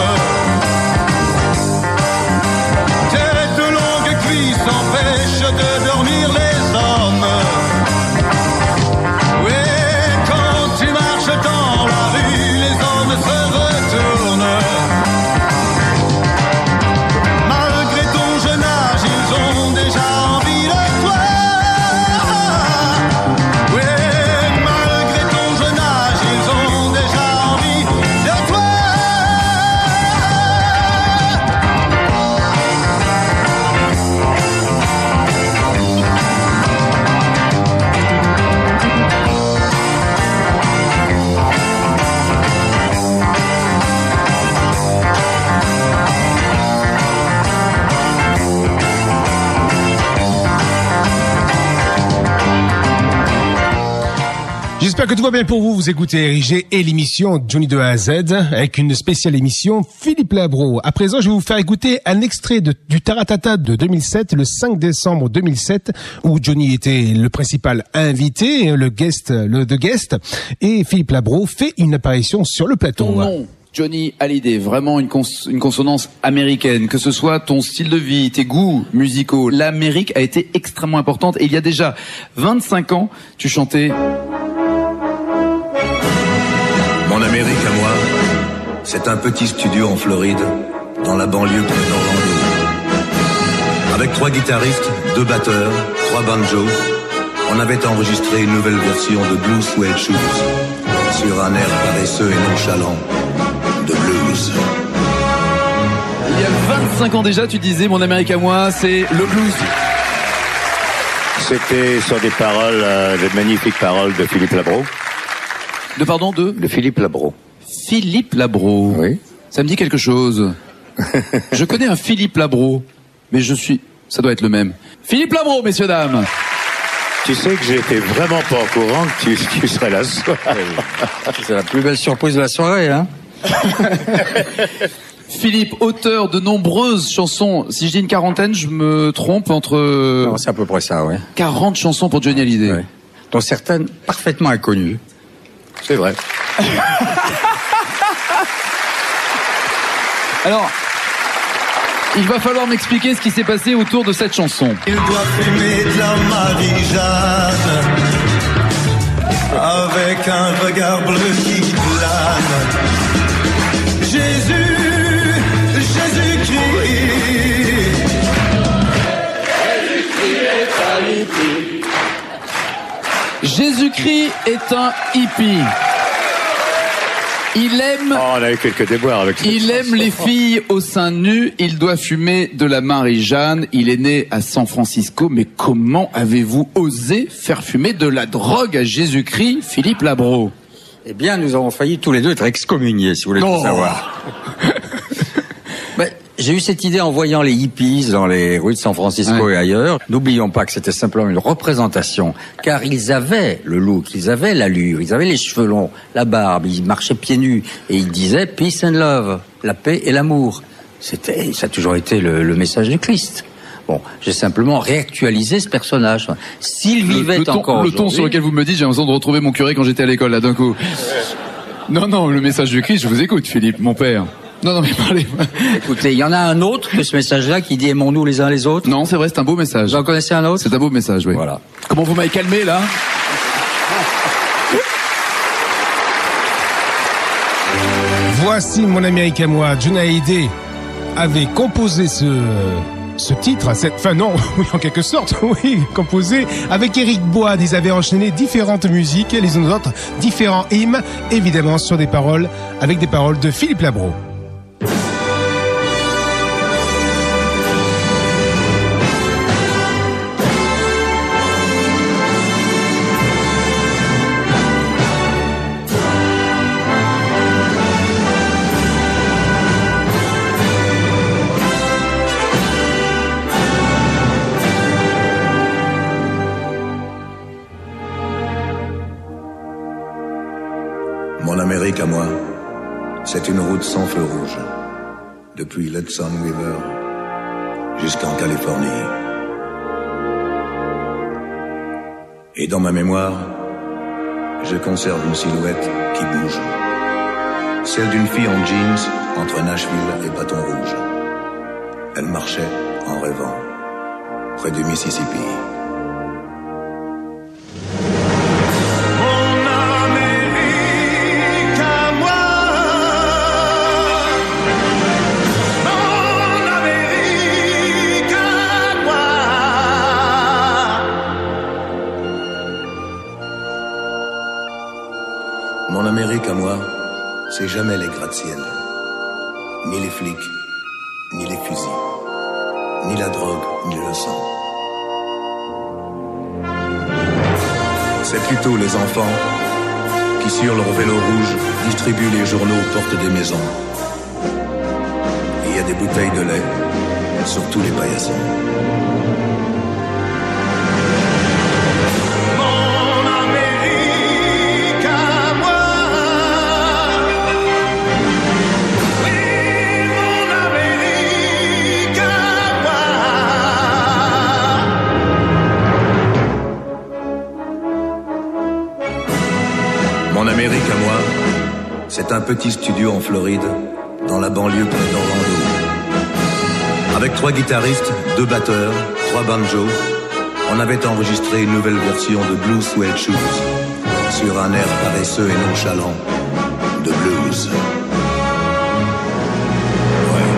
N: Tes deux longues cuisses empêchent de dormir les hommes. Oui, quand tu marches dans la rue, les hommes se retournent. Malgré ton jeune âge, ils ont déjà envie de toi. Oui, malgré ton jeune âge, ils ont déjà envie de toi.
J: J'espère que tout va bien pour vous. Vous écoutez RIG et l'émission Johnny de A à Z avec une spéciale émission Philippe Labro. À présent, je vais vous faire écouter un extrait du Taratata de 2007, le 5 décembre 2007, où Johnny était le principal invité, le guest, et Philippe Labro fait une apparition sur le plateau.
S: Ton nom, Johnny Hallyday, vraiment une consonance américaine, que ce soit ton style de vie, tes goûts musicaux, l'Amérique a été extrêmement importante. Et il y a déjà 25 ans, tu chantais...
T: Mon Amérique à moi, c'est un petit studio en Floride, dans la banlieue près d'Orlando. Avec 3 guitaristes, 2 batteurs, 3 banjos, on avait enregistré une nouvelle version de Blue Suede Shoes sur un air paresseux et nonchalant de blues.
S: Il y a 25 ans déjà, tu disais, mon Amérique à moi, c'est le blues.
U: C'était sur des paroles, des magnifiques paroles de Philippe Labro.
S: De
U: Philippe Labro.
S: Philippe Labro.
U: Oui.
S: Ça me dit quelque chose. Je connais un Philippe Labro, mais ça doit être le même. Philippe Labro, messieurs, dames.
U: Tu sais que j'étais vraiment pas au courant que tu serais là ce soir.
V: C'est la plus belle surprise de la soirée, hein.
S: Philippe, auteur de nombreuses chansons. Si je dis une quarantaine, je me trompe entre...
V: Non, c'est à peu près ça, oui.
S: 40 chansons pour Johnny Hallyday.
V: Oui. Dont certaines parfaitement inconnues.
U: C'est vrai.
S: Alors, il va falloir m'expliquer ce qui s'est passé autour de cette chanson.
G: Il doit fumer de la Marie-Jeanne avec un regard bleu qui plane. Jésus-Christ,
S: Jésus-Christ est un hippie. Il aime.
U: Oh, on a eu quelques déboires avec ça.
S: Il aime les filles au sein nu. Il doit fumer de la Marie-Jeanne. Il est né à San Francisco. Mais comment avez-vous osé faire fumer de la drogue à Jésus-Christ, Philippe Labro?
V: Eh bien, nous avons failli tous les deux être excommuniés, si vous voulez tout savoir. J'ai eu cette idée en voyant les hippies dans les rues de San Francisco et ailleurs. N'oublions pas que c'était simplement une représentation, car ils avaient le look, ils avaient l'allure, ils avaient les cheveux longs, la barbe, ils marchaient pieds nus et ils disaient « Peace and love », la paix et l'amour. Ça a toujours été le message du Christ. Bon, j'ai simplement réactualisé ce personnage. S'il vivait encore
S: le ton sur lequel vous me dites, j'ai l'impression de retrouver mon curé quand j'étais à l'école, là, d'un coup. Non, le message du Christ, je vous écoute, Philippe, mon père. Non, mais parlez.
V: Écoutez, il y en a un autre que ce message-là qui dit aimons-nous les uns les autres.
S: Non, c'est vrai, c'est un beau message.
V: Vous en connaissez un autre?
S: C'est un beau message, oui.
V: Voilà.
S: Comment vous m'avez calmé, là?
J: Voici Mon Amérique à moi. Johnny Hallyday avait composé ce titre, oui, en quelque sorte, oui, composé avec Éric Bois. Ils avaient enchaîné différentes musiques, les autres différents hymnes, évidemment avec des paroles de Philippe Labro.
T: Mon Amérique à moi, c'est une route sans feu rouge, depuis l'Hudson River jusqu'en Californie. Et dans ma mémoire, je conserve une silhouette qui bouge, celle d'une fille en jeans entre Nashville et Bâton Rouge. Elle marchait en rêvant, près du Mississippi. Mon Amérique à moi, c'est jamais les gratte-ciel, ni les flics, ni les fusils, ni la drogue, ni le sang. C'est plutôt les enfants qui, sur leur vélo rouge, distribuent les journaux aux portes des maisons. Il y a des bouteilles de lait sur tous les paillassons. Mon Amérique à moi, c'est un petit studio en Floride, dans la banlieue près d'Orlando. Avec 3 guitaristes, 2 batteurs, 3 banjos, on avait enregistré une nouvelle version de Blue Suede Shoes sur un air paresseux et nonchalant de blues. Ouais.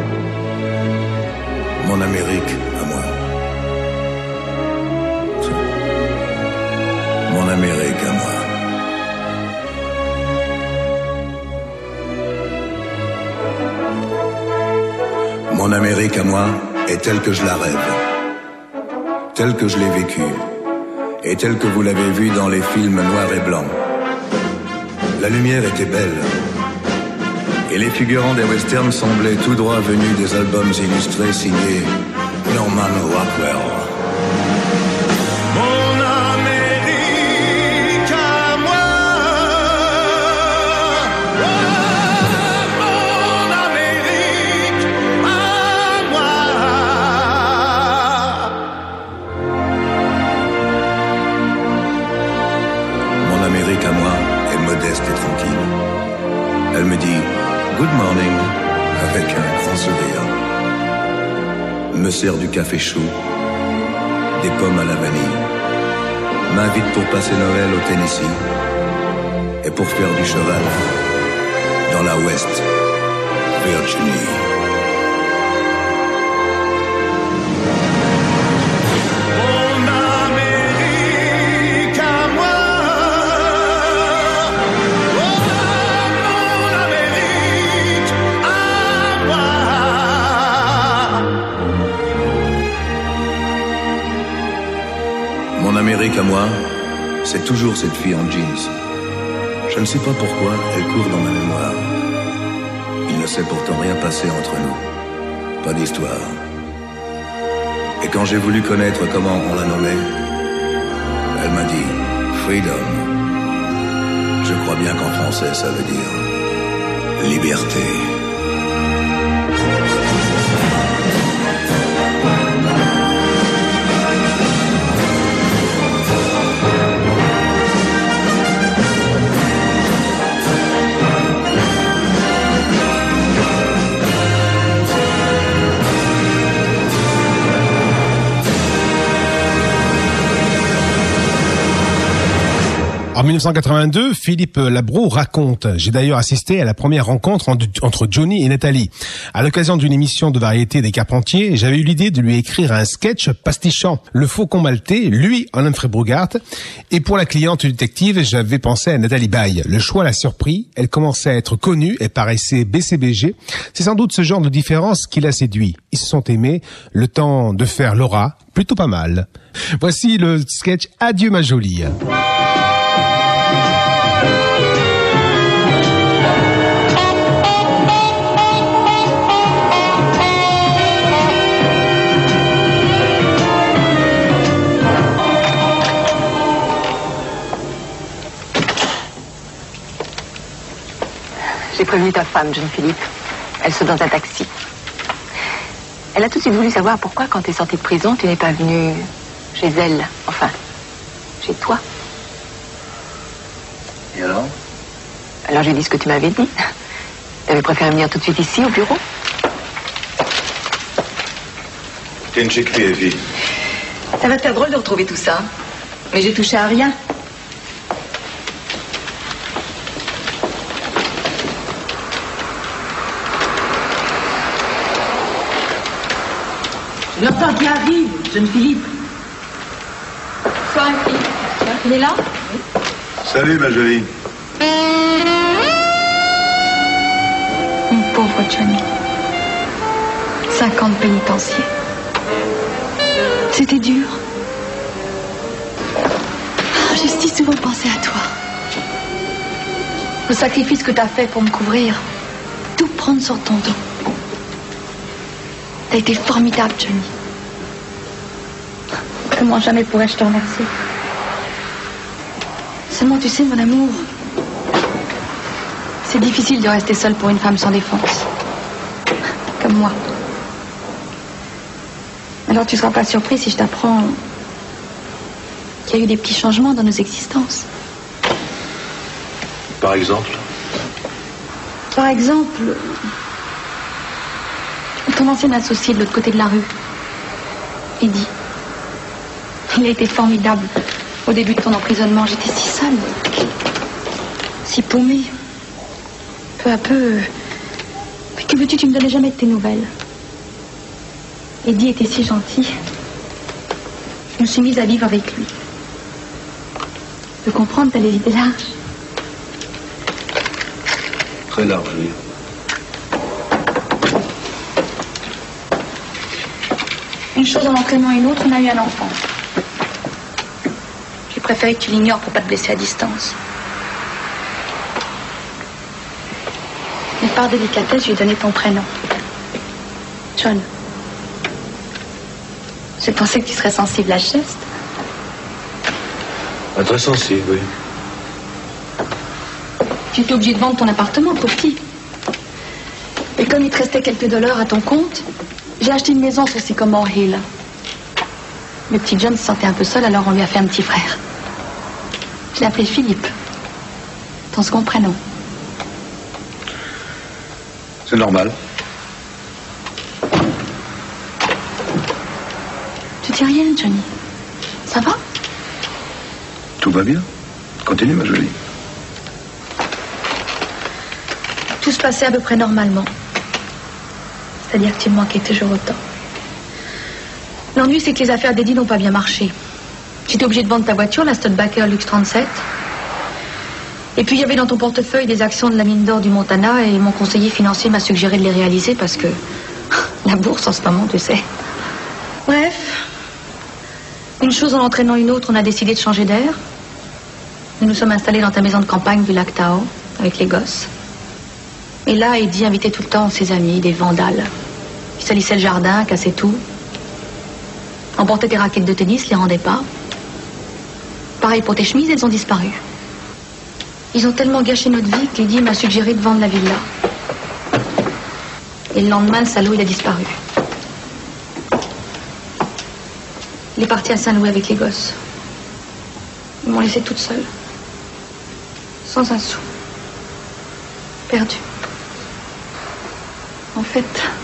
T: Mon Amérique à moi. Mon Amérique à moi. Mon Amérique à moi est telle que je la rêve, telle que je l'ai vécue, et telle que vous l'avez vue dans les films noirs et blancs. La lumière était belle, et les figurants des westerns semblaient tout droit venus des albums illustrés signés Norman Rockwell. À moi est modeste et tranquille. Elle me dit « Good morning » avec un grand sourire. Me sert du café chaud, des pommes à la vanille. M'invite pour passer Noël au Tennessee et pour faire du cheval dans la West Virginie.
N: Mon Amérique à moi.
T: Amérique à moi, c'est toujours cette fille en jeans. Je ne sais pas pourquoi, elle court dans ma mémoire. Il ne s'est pourtant rien passé entre nous. Pas d'histoire. Et quand j'ai voulu connaître comment on la nommait, elle m'a dit Freedom. Je crois bien qu'en français ça veut dire liberté.
J: En 1982, Philippe Labro raconte: j'ai d'ailleurs assisté à la première rencontre entre Johnny et Nathalie. À l'occasion d'une émission de variété des Carpentiers, j'avais eu l'idée de lui écrire un sketch pastichant le Faucon Maltais, lui en Humphrey Bogart. Et pour la cliente détective, j'avais pensé à Nathalie Baye. Le choix l'a surpris. Elle commençait à être connue et paraissait BCBG. C'est sans doute ce genre de différence qui l'a séduit. Ils se sont aimés. Le temps de faire Laura, plutôt pas mal. Voici le sketch Adieu ma jolie.
B: J'ai prévenu ta femme, jeune Philippe. Elle saute dans un taxi. Elle a tout de suite voulu savoir pourquoi, quand t'es sorti de prison, tu n'es pas venu chez elle. Enfin, chez toi.
T: Et alors?
B: Alors j'ai dit ce que tu m'avais dit. T'avais préféré venir tout de suite ici, au bureau.
T: T'es une chic fille, Evie.
B: Ça va te faire drôle de retrouver tout ça. Mais j'ai touché à rien.
C: L'entends qui arrive, jeune Philippe.
B: Soir, Philippe. Il est là?
C: Oui.
T: Salut, ma jolie.
W: Mon pauvre Johnny. 5 ans de pénitencier. C'était dur. J'ai si souvent pensé à toi. Le sacrifice que t'as fait pour me couvrir. Tout prendre sur ton dos. T'as été formidable, Johnny. Comment jamais pourrais-je te remercier? Seulement, tu sais, mon amour, c'est difficile de rester seule pour une femme sans défense. Comme moi. Alors, tu seras pas surpris si je t'apprends qu'il y a eu des petits changements dans nos existences.
T: Par exemple?
W: Par exemple, ton ancien associé de l'autre côté de la rue, Eddie. Il a été formidable. Au début de ton emprisonnement, j'étais si seule, si paumée. Peu à peu... Mais que veux-tu, tu me donnais jamais de tes nouvelles. Eddie était si gentil. Je me suis mise à vivre avec lui. Tu peux comprendre, t'as les idées larges.
T: Très large, oui.
W: Une chose en entraînant une autre, on a eu un enfant. J'ai préféré que tu l'ignores pour pas te blesser à distance. Mais par délicatesse, je lui ai donné ton prénom. John. J'ai pensé que tu serais sensible à ce geste.
T: Ah, très sensible, oui.
W: Tu étais obligé de vendre ton appartement, trop petit. Et comme il te restait quelques dollars à ton compte, j'ai acheté une maison sur Sycamore Hill. Le petit John se sentait un peu seul, alors on lui a fait un petit frère. Je l'ai appelé Philippe. Ton second prénom.
T: C'est normal.
W: Tu dis rien, Johnny. Ça va?
T: Tout va bien. Continue, ma jolie.
W: Tout se passait à peu près normalement. C'est-à-dire que tu me manquais toujours autant. L'ennui, c'est que les affaires d'Eddie n'ont pas bien marché. J'étais obligée de vendre ta voiture, la Studebaker Lux 37. Et puis, il y avait dans ton portefeuille des actions de la mine d'or du Montana et mon conseiller financier m'a suggéré de les réaliser parce que la bourse, en ce moment, tu sais. Bref, Une chose en entraînant une autre, on a décidé de changer d'air. Nous nous sommes installés dans ta maison de campagne du lac Tao, avec les gosses. Et là, Eddie invitait tout le temps ses amis, des vandales. Ils salissaient le jardin, cassaient tout. Emportaient tes raquettes de tennis, les rendaient pas. Pareil pour tes chemises, elles ont disparu. Ils ont tellement gâché notre vie qu'Eddie m'a suggéré de vendre la villa. Et le lendemain, le salaud, il a disparu. Il est parti à Saint-Louis avec les gosses. Ils m'ont laissée toute seule. Sans un sou. Perdue. En fait,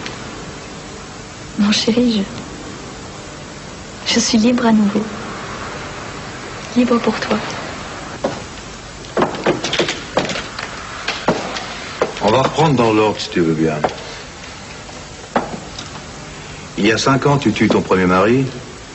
W: mon chéri, je suis libre à nouveau. Libre pour toi.
T: On va reprendre dans l'ordre si tu veux bien. Il y a 5 ans, tu tues ton premier mari.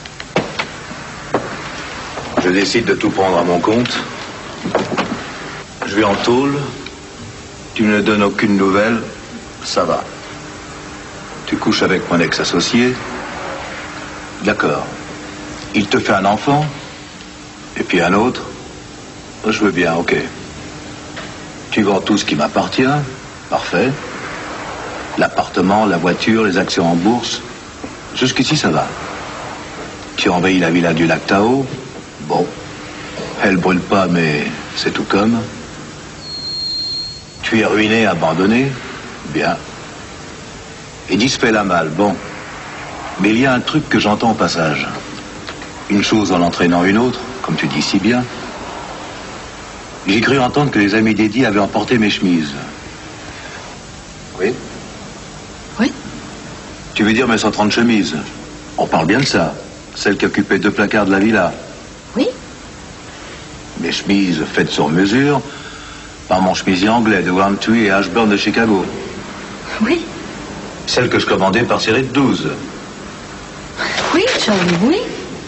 T: Je décide de tout prendre à mon compte. Je vais en tôle. Tu ne donnes aucune nouvelle. Ça va. Tu couches avec mon ex-associé. D'accord. Il te fait un enfant. Et puis un autre. Je veux bien, ok. Tu vends tout ce qui m'appartient. Parfait. L'appartement, la voiture, les actions en bourse. Jusqu'ici, ça va. Tu envahis la villa du lac Tao. Bon. Elle brûle pas, mais c'est tout comme. Tu es ruiné, abandonné. Bien. Eddie se fait la malle. Bon. Mais il y a un truc que j'entends au passage. Une chose en entraînant une autre, comme tu dis si bien. J'ai cru entendre que les amis d'Eddie avaient emporté mes chemises. Oui?
W: Oui.
T: Tu veux dire mes 130 chemises? On parle bien de ça. Celles qui occupaient 2 placards de la villa.
W: Oui.
T: Mes chemises faites sur mesure par mon chemisier anglais de Wamtree et Ashburn de Chicago.
W: Oui.
T: Celles que je commandais par série de 12.
W: Oui, Charlie, oui.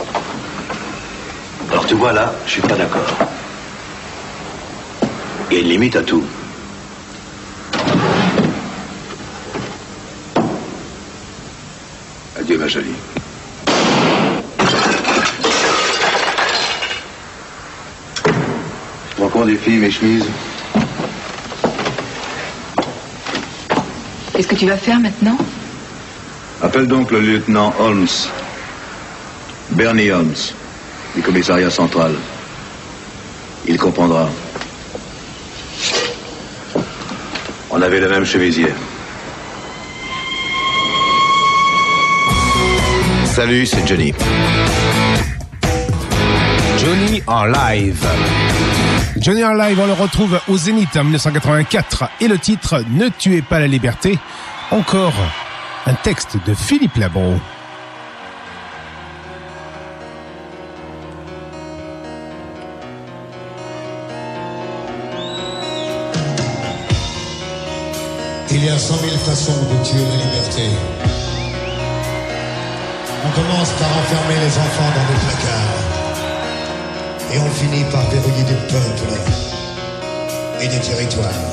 T: Alors tu vois là, je suis pas d'accord. Il y a une limite à tout. Adieu ma jolie. Tu prends compte des filles, mes chemises?
B: Qu'est-ce que tu vas faire maintenant?
T: Appelle donc le lieutenant Holmes. Bernie Holmes, du commissariat central. Il comprendra. On avait le même chemisier.
R: Salut, c'est Johnny.
J: Johnny en live. Johnny en live, on le retrouve au Zénith en 1984 et le titre « Ne tuez pas la liberté ». Encore un texte de Philippe Labro.
I: Il y a 100 000 façons de tuer la liberté. On commence par enfermer les enfants dans des placards. Et on finit par verrouiller des peuples et des territoires.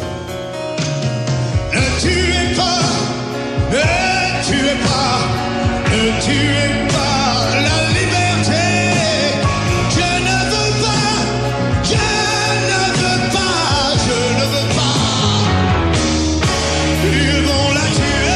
I: Ne tuez pas, ne tuez pas, ne tuez pas la liberté. Je ne veux pas, je ne veux pas, je ne veux pas. Ils vont la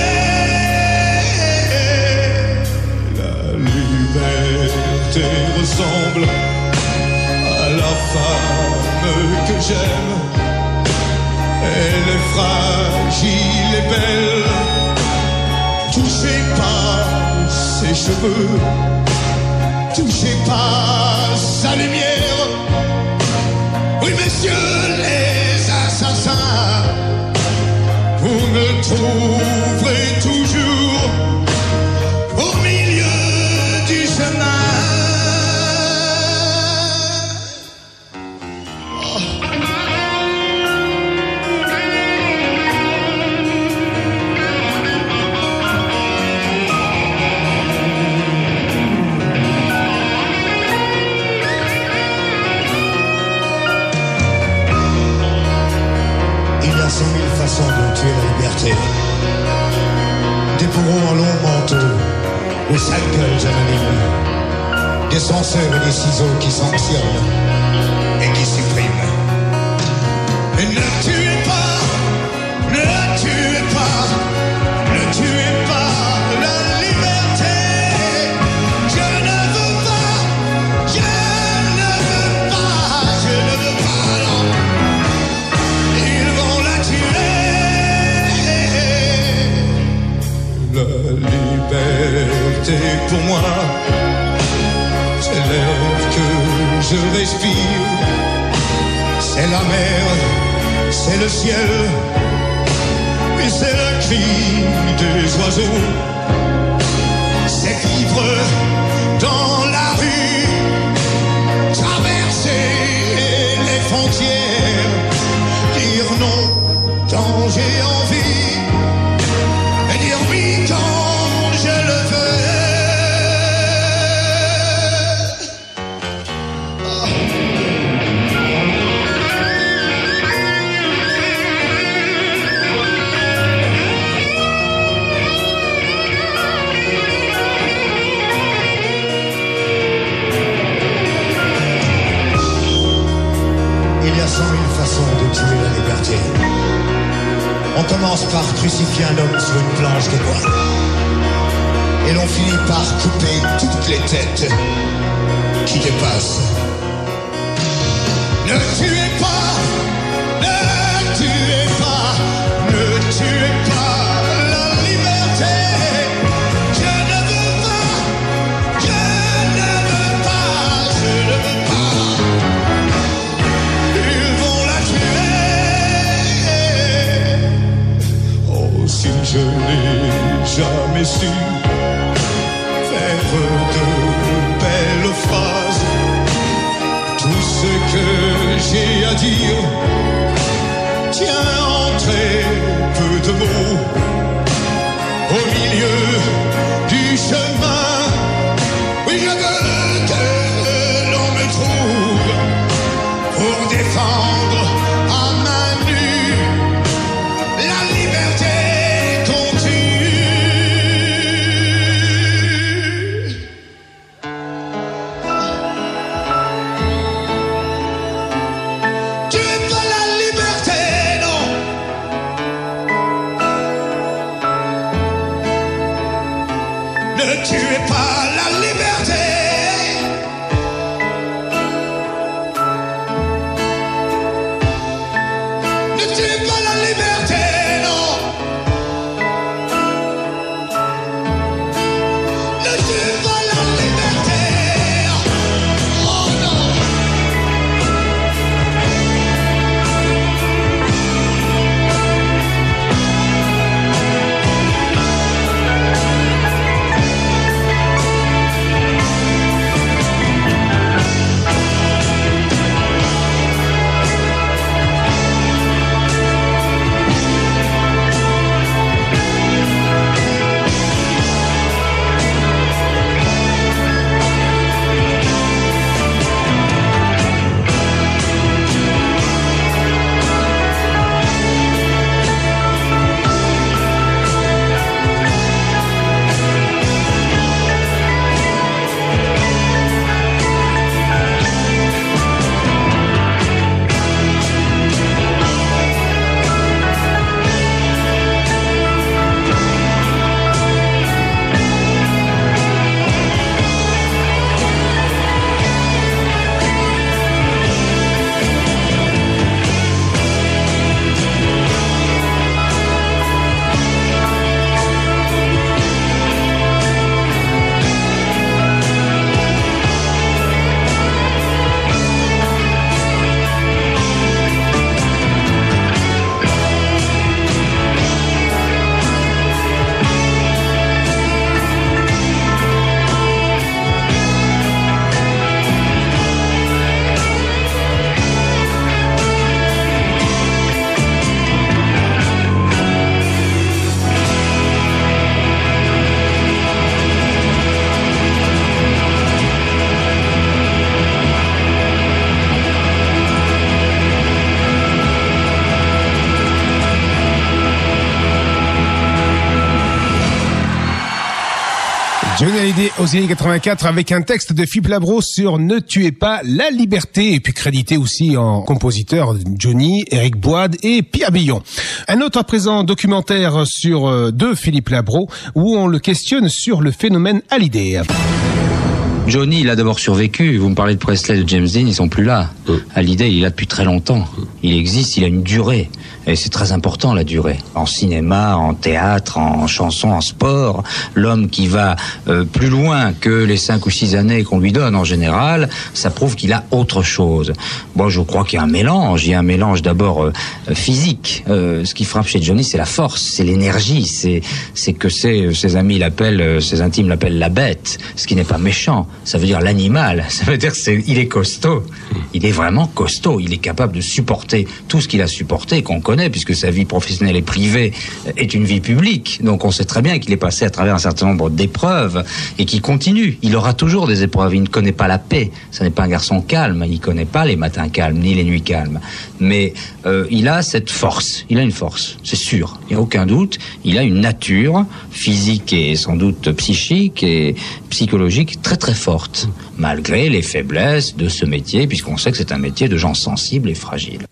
I: tuer. La liberté ressemble à la femme que j'aime. Elle est fragile et belle. Touchez pas ses cheveux, touchez pas sa lumière. Oui, messieurs les assassins, vous me trouverez toujours au milieu du chemin. De tuer la liberté. Des bourreaux en long manteau, aux sales gueules anonymes. des censeurs et des ciseaux qui sanctionnent et qui suppriment. Et ne tuez pas, ne tuez pas, ne tuez pas la liberté. Je ne veux pas, je ne veux pas, je ne veux pas, non. Ils vont la tuer. La liberté pour moi, c'est l'air que je respire, c'est la mer, c'est le ciel, et c'est le cri des oiseaux, c'est vivre dans la rue, traverser les frontières, dire non quand j'ai envie, et dire oui quand je le veux. Il y a 100 000 façons de tuer la liberté. On commence par crucifier un homme sur une planche de bois. Et l'on finit par couper toutes les têtes qui dépassent. Ne tuez pas, ne tuez pas, ne tuez pas la liberté. Je ne veux pas, je ne veux pas, je ne veux pas. Ils vont la tuer. Oh, si je n'ai jamais su faire de belles phrases, tout ce que j'ai à dire tient en très peu de mots. Au milieu du chemin, oui, je veux que l'on me trouve pour défendre à main nue la liberté qu'on tue. Tuez pas la liberté, non. Ne tuez pas la liberté. Ne tuez pas la liberté, non. Ne tuez pas la liberté. Oh non.
J: Johnny Hallyday aux années 84 avec un texte de Philippe Labro sur Ne tuez pas la liberté, et puis crédité aussi en compositeur Johnny, Éric Boide et Pierre Billon. Un autre à présent documentaire de Philippe Labro où on le questionne sur le phénomène Hallyday.
O: Johnny, il a d'abord survécu. Vous me parlez de Presley, de James Dean, ils sont plus là. Hallyday, il est là depuis très longtemps. Il existe, il a une durée. Et c'est très important, la durée. En cinéma, en théâtre, en chanson, en sport, l'homme qui va plus loin que les 5 ou 6 années qu'on lui donne en général, ça prouve qu'il a autre chose. Bon, je crois qu'il y a un mélange. Il y a un mélange d'abord physique. Ce qui frappe chez Johnny, c'est la force, c'est l'énergie, c'est que ses amis l'appellent, ses intimes l'appellent la bête, ce qui n'est pas méchant. Ça veut dire l'animal. Ça veut dire il est costaud. Il est vraiment costaud. Il est capable de supporter tout ce qu'il a supporté, qu'on connaît, puisque sa vie professionnelle et privée est une vie publique. Donc on sait très bien qu'il est passé à travers un certain nombre d'épreuves et qu'il continue. Il aura toujours des épreuves. Il ne connaît pas la paix. Ce n'est pas un garçon calme. Il ne connaît pas les matins calmes ni les nuits calmes. Mais il a cette force. Il a une force, c'est sûr. Il n'y a aucun doute. Il a une nature physique et sans doute psychique et psychologique très très forte, malgré les faiblesses de ce métier, puisqu'on sait que c'est un métier de gens sensibles et fragiles.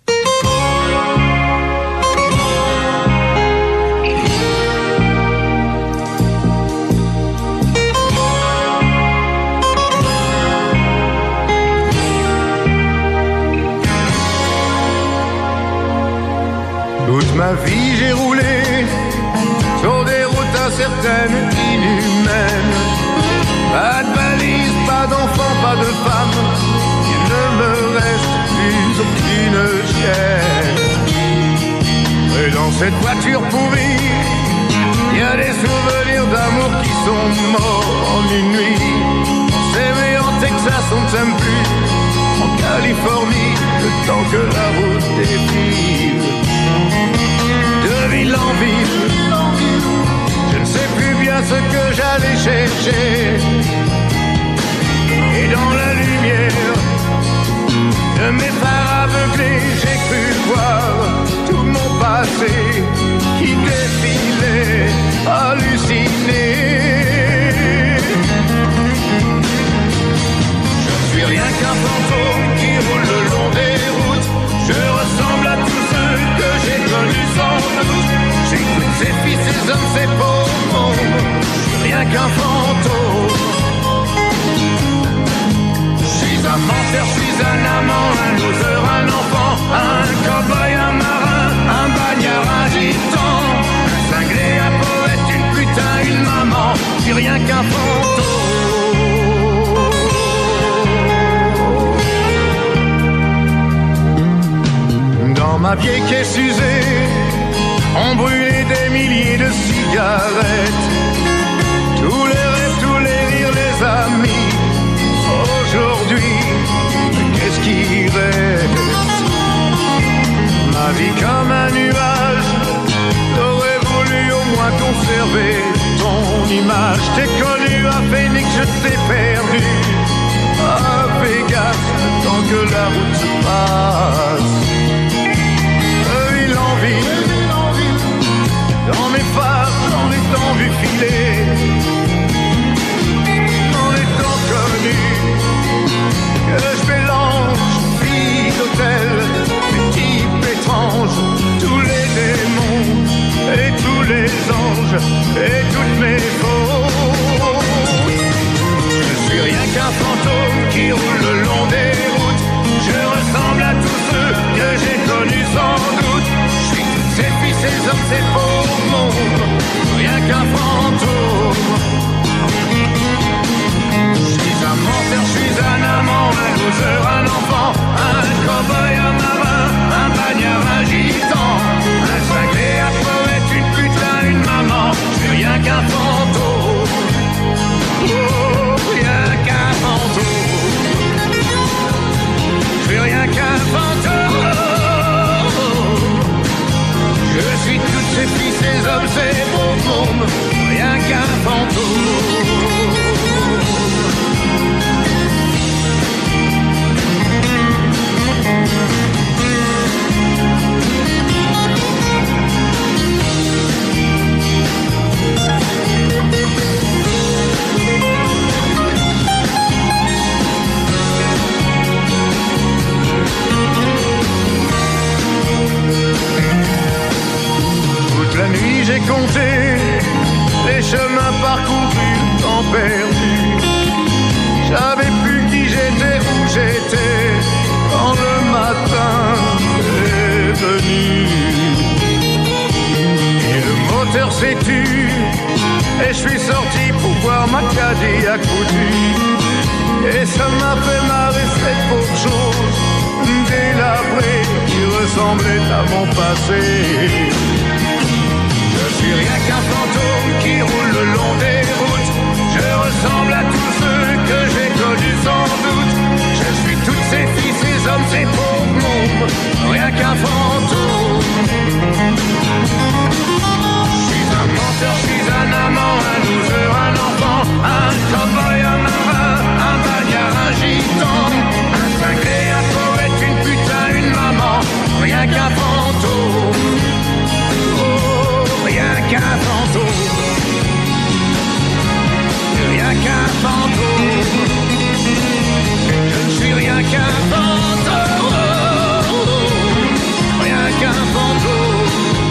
H: Toute ma vie j'ai roulé sur des routes incertaines, inhumaines. Pas de valise, pas d'enfants, pas de femmes. Il ne me reste plus aucune chaîne. Et dans cette voiture pourrie, il y a des souvenirs d'amour qui sont morts en une nuit. On s'aimait en Texas, on ne s'aime plus en Californie, le temps que la route défile. De ville en ville, je ne sais plus bien ce que j'allais chercher. Et dans la lumière de mes phares aveuglés, j'ai cru voir tout mon passé qui défilait, halluciné. Je suis rien qu'un fantôme qui roule le long des routes. Je ressemble à tous ceux que j'ai connus sans doute. J'écoute ces filles, ces hommes, ces pauvres mondes. Je suis rien qu'un fantôme. Je suis un menteur, je suis un amant, un loser, un enfant, un cow-boy, un marin, un bagnard, un gitan, un cinglé, un poète, une putain, une maman. Je suis rien qu'un fantôme. Dans ma vieille caisse usée, on brûlait des milliers de cigarettes. Tous les rêves, tous les rires, les amis. Aujourd'hui, qu'est-ce qui reste? Ma vie comme un nuage, j'aurais voulu au moins conserver ton image. T'ai connu à Phoenix, je t'ai perdu à Vegas, tant que la route se passe. Dans mes phares, dans les temps vu filer, dans les temps connus, que je mélange vie d'hôtel, des types étranges, tous les démons et tous les anges et toutes mes fautes. Je suis rien qu'un fantôme qui roule le long des routes. Je ressemble à tous ceux que j'ai connus sans doute. Je suis toutes ces filles, ces hommes, ces pauvres mondes, rien qu'un fantôme. Je suis un menteur, je suis un amant, un loser, un enfant, un cow-boy, un marin, un bagnard, un gitan, un cinglé, un poète, une putain, une maman. Je suis rien qu'un fantôme. Oh, rien qu'un fantôme. Je suis rien qu'un fantôme. Je suis toutes ces filles, ces hommes, ces beaux mômes, rien qu'un fantôme. j'ai compté les chemins parcourus, temps perdus. J'avais plus qui j'étais, où j'étais, quand le matin est venu. Et le moteur s'est tu, et je suis sorti pour voir ma Cadillac foutue. Et ça m'a fait marrer cette pauvre chose délabrée qui ressemblait à mon passé. Je suis rien qu'un fantôme qui roule le long des routes. Je ressemble à tous ceux que j'ai connus sans doute. Je suis toutes ces filles, ces hommes, ces pauvres mômes, rien qu'un fantôme. Je suis un menteur, je suis un amant, un loser, un enfant, un cowboy, un marin, un bagnard, un gitan, un cinglé, un poète, une putain, une maman, rien qu'un fantôme. Rien qu'un fantôme, rien qu'un fantôme, je ne suis rien qu'un fantôme, rien qu'un fantôme.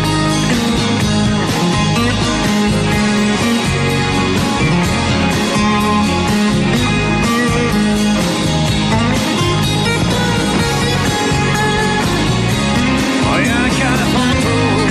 H: Rien qu'un fantôme.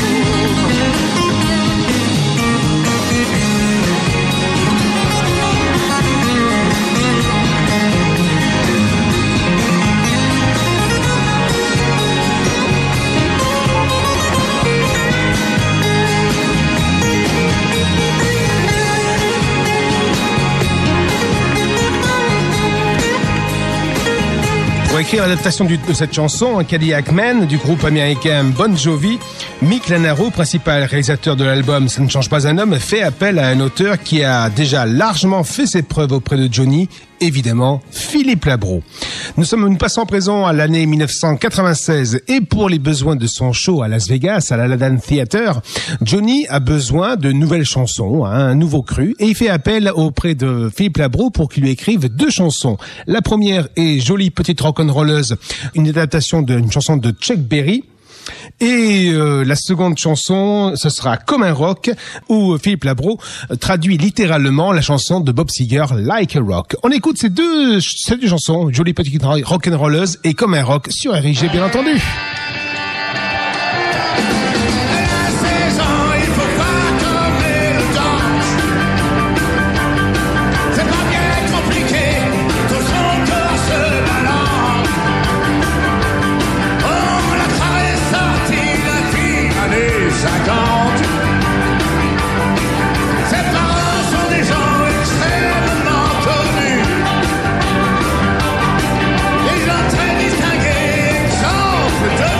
J: Pour écrire l'adaptation de cette chanson, Cadillac Man du groupe américain Bon Jovi, Mick Lanaro, principal réalisateur de l'album Ça ne change pas un homme, fait appel à un auteur qui a déjà largement fait ses preuves auprès de Johnny, évidemment Philippe Labro. Nous passons à présent à l'année 1996 et pour les besoins de son show à Las Vegas, à la Ladan Theater, Johnny a besoin de nouvelles chansons, un nouveau cru, et il fait appel auprès de Philippe Labro pour qu'il lui écrive 2 chansons. La première est Jolie petite rock'n'rolleuse, une adaptation d'une chanson de Chuck Berry. Et la seconde chanson, ce sera Comme un rock, où Philippe Labro traduit littéralement la chanson de Bob Seger, Like a Rock. On écoute ces deux chansons, Jolie petite rock'n'rolleuse et Comme un rock, sur RIG, bien entendu.
N: Ses parents sont des gens extrêmement connus, des gens très distingués, exemple de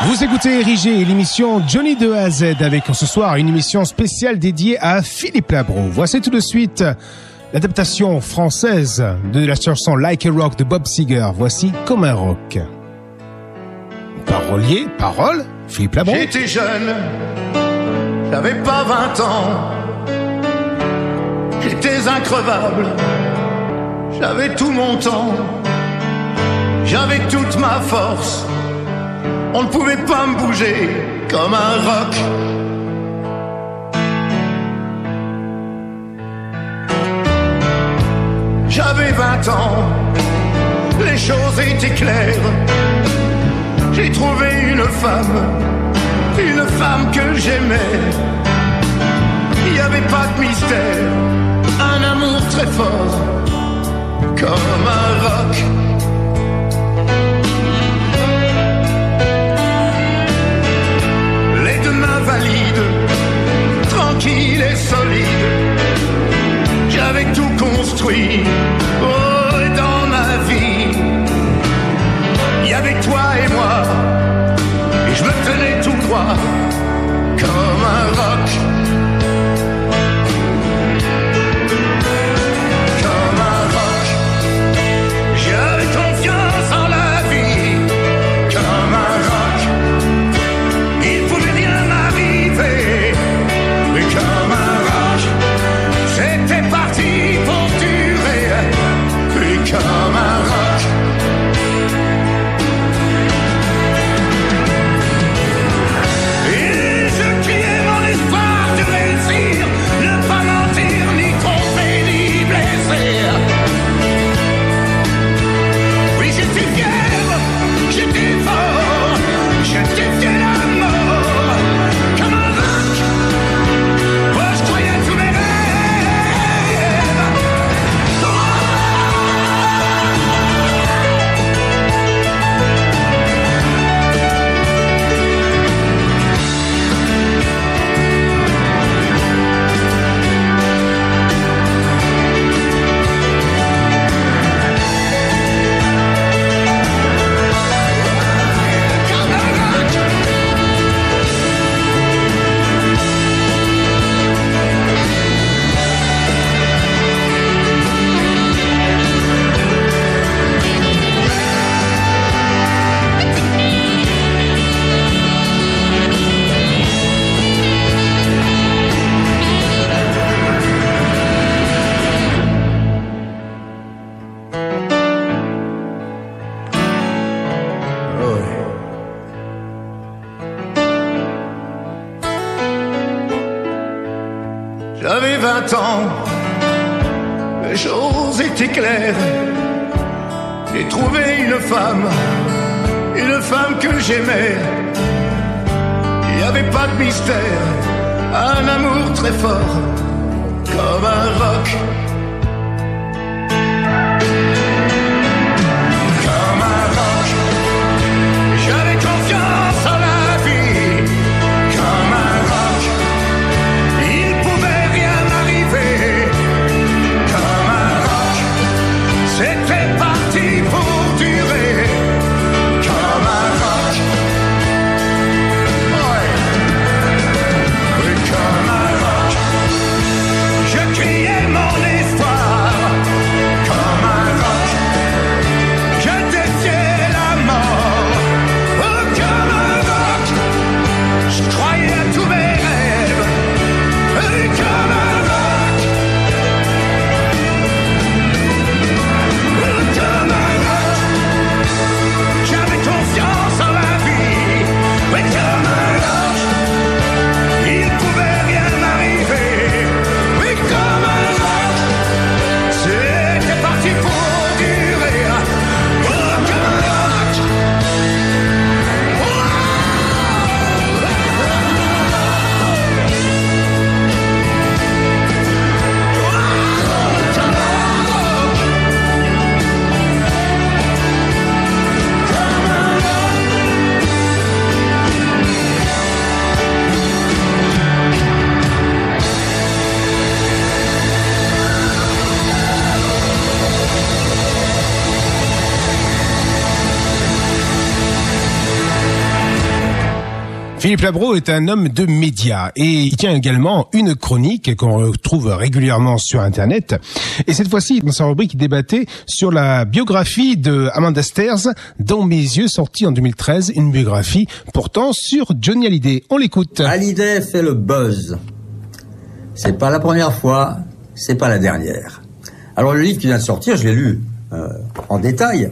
J: Vous écoutez Érigé et l'émission Johnny de A à Z avec ce soir une émission spéciale dédiée à Philippe Labro. Voici tout de suite l'adaptation française de la chanson Like a Rock de Bob Seger. Voici Comme un rock. Parolier, parole, Philippe Labro.
H: J'étais jeune, j'avais pas 20 ans. J'étais increvable, j'avais tout mon temps. J'avais toute ma force. On ne pouvait pas me bouger comme un roc. J'avais 20 ans, les choses étaient claires. J'ai trouvé une femme que j'aimais. Il n'y avait pas de mystère, un amour très fort, comme un roc. Valide, tranquille et solide, j'avais tout construit. Oh, et dans ma vie, il y avait toi et moi, et je me tenais tout droit comme un roc. Comme un roc, j'avais confiance en la vie. Comme un roc, il pouvait bien m'arriver. Mais comme un roc, c'était parti pour durer. Et comme un roc, et je criais mon espoir de réussir, ne pas mentir, ni tromper, ni blesser. Oui, j'étais fier, j'étais fort, j'étais fier d'amour, comme un roc. Oh, je croyais à tous mes rêves. J'avais 20 ans, les choses étaient claires. J'ai trouvé une femme que j'aimais. Il n'y avait pas de mystère, un amour très fort, comme un roc. Comme un roc, j'avais confiance en la vie. Comme un roc, il pouvait rien m'arriver. Comme un roc, c'était parti pour durer. Comme un roc, ouais. Oui, comme un roc, je criais mon espoir.
J: Philippe Labro est un homme de médias et il tient également une chronique qu'on retrouve régulièrement sur Internet. Et cette fois-ci, dans sa rubrique, il débattait sur la biographie de Amanda Stairs, Dans mes yeux, sortie en 2013, une biographie portant sur Johnny Hallyday. On l'écoute.
D: Hallyday fait le buzz. C'est pas la première fois, c'est pas la dernière. Alors le livre qui vient de sortir, je l'ai lu en détail.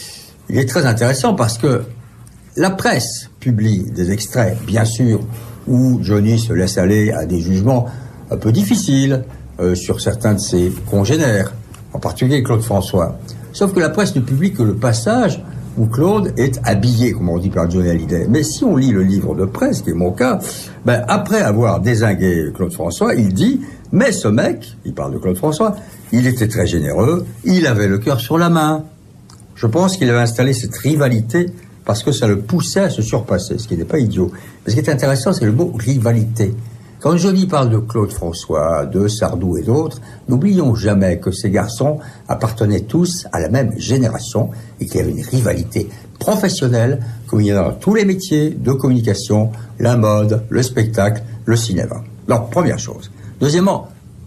D: Il est très intéressant parce que la presse publie des extraits, bien sûr, où Johnny se laisse aller à des jugements un peu difficiles sur certains de ses congénères, en particulier Claude François. Sauf que la presse ne publie que le passage où Claude est habillé, comme on dit par Johnny Hallyday. Mais si on lit le livre de presse, qui est mon cas, après avoir dézingué Claude François, il dit « Mais ce mec, il parle de Claude François, il était très généreux, il avait le cœur sur la main. » Je pense qu'il avait installé cette rivalité parce que ça le poussait à se surpasser, ce qui n'est pas idiot. Mais ce qui est intéressant, c'est le mot « rivalité ». Quand Johnny parle de Claude François, de Sardou et d'autres, n'oublions jamais que ces garçons appartenaient tous à la même génération et qu'il y avait une rivalité professionnelle comme il y a dans tous les métiers de communication, la mode, le spectacle, le cinéma. Donc, première chose. Deuxièmement,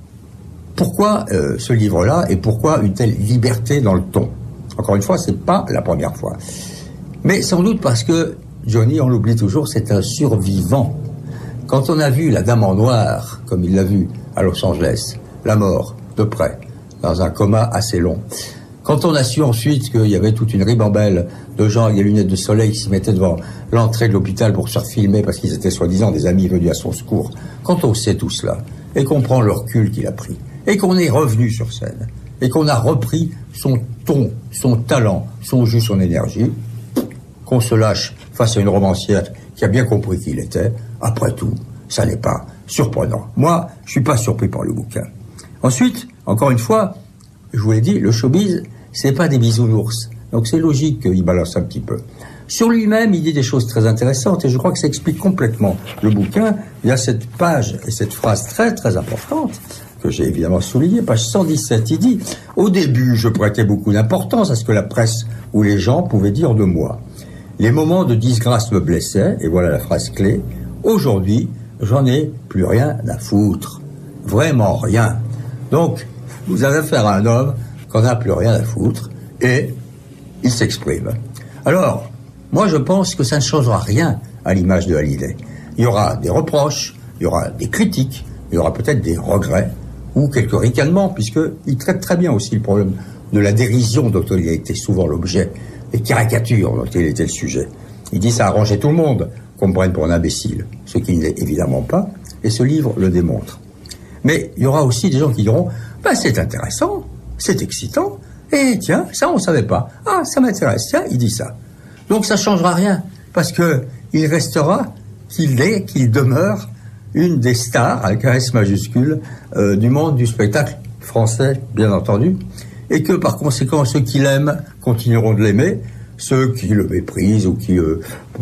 D: pourquoi ce livre-là et pourquoi une telle liberté dans le ton ? Encore une fois, c'est pas la première fois. Mais sans doute parce que Johnny, on l'oublie toujours, c'est un survivant. Quand on a vu la Dame en noir, comme il l'a vu à Los Angeles, la mort, de près, dans un coma assez long. Quand on a su ensuite qu'il y avait toute une ribambelle de gens avec des lunettes de soleil qui se mettaient devant l'entrée de l'hôpital pour se faire filmer parce qu'ils étaient soi-disant des amis venus à son secours. Quand on sait tout cela, et qu'on prend le recul qu'il a pris, et qu'on est revenu sur scène, et qu'on a repris son ton, son talent, son jus, son énergie, qu'on se lâche face à une romancière qui a bien compris qui il était, après tout, ça n'est pas surprenant. Moi, je suis pas surpris par le bouquin. Ensuite, encore une fois, je vous l'ai dit, le showbiz, c'est pas des bisounours. Donc c'est logique qu'il balance un petit peu. Sur lui-même, il dit des choses très intéressantes et je crois que ça explique complètement le bouquin. Il y a cette page et cette phrase très très importante que j'ai évidemment soulignée, page 117. Il dit « Au début, je prêtais beaucoup d'importance à ce que la presse ou les gens pouvaient dire de moi. Les moments de disgrâce me blessaient, et voilà la phrase clé. Aujourd'hui, j'en ai plus rien à foutre. Vraiment rien. » Donc, vous avez affaire à un homme qu'on n'a plus rien à foutre, et il s'exprime. Alors, moi je pense que ça ne changera rien à l'image de Hallyday. Il y aura des reproches, il y aura des critiques, il y aura peut-être des regrets, ou quelques ricanements, puisqu'il traite très bien aussi le problème de la dérision dont il a été souvent l'objet, les caricatures dont il était le sujet. Il dit ça arrangeait tout le monde, qu'on me prenne pour un imbécile, ce qui n'est évidemment pas, et ce livre le démontre. Mais il y aura aussi des gens qui diront « c'est intéressant, c'est excitant, et tiens, ça on savait pas, ah ça m'intéresse, tiens, il dit ça ». Donc ça changera rien, parce que il restera qu'il demeure une des stars, avec un S majuscule, du monde du spectacle français, bien entendu, et que par conséquent, ceux qui l'aiment continueront de l'aimer, ceux qui le méprisent ou qui le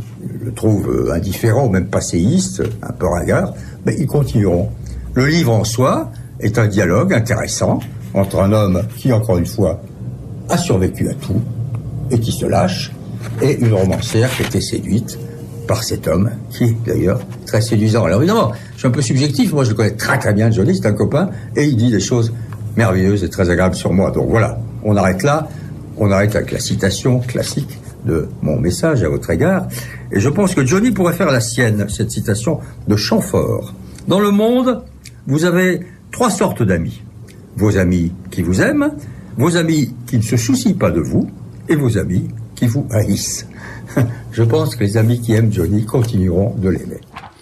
D: trouvent indifférent ou même passéiste, un peu ringard, ils continueront. Le livre en soi est un dialogue intéressant entre un homme qui, encore une fois, a survécu à tout et qui se lâche, et une romancière qui était séduite par cet homme, qui est d'ailleurs très séduisant. Alors évidemment, je suis un peu subjectif, moi je le connais très très bien, Johnny, c'est un copain, et il dit des choses merveilleuses et très agréables sur moi. Donc voilà, on arrête là, on arrête avec la citation classique de mon message à votre égard, et je pense que Johnny pourrait faire la sienne, cette citation de Chamfort. Dans le monde, vous avez 3 sortes d'amis. Vos amis qui vous aiment, vos amis qui ne se soucient pas de vous, et vos amis qui vous haïssent. Je pense que les amis qui aiment Johnny continueront de l'aimer.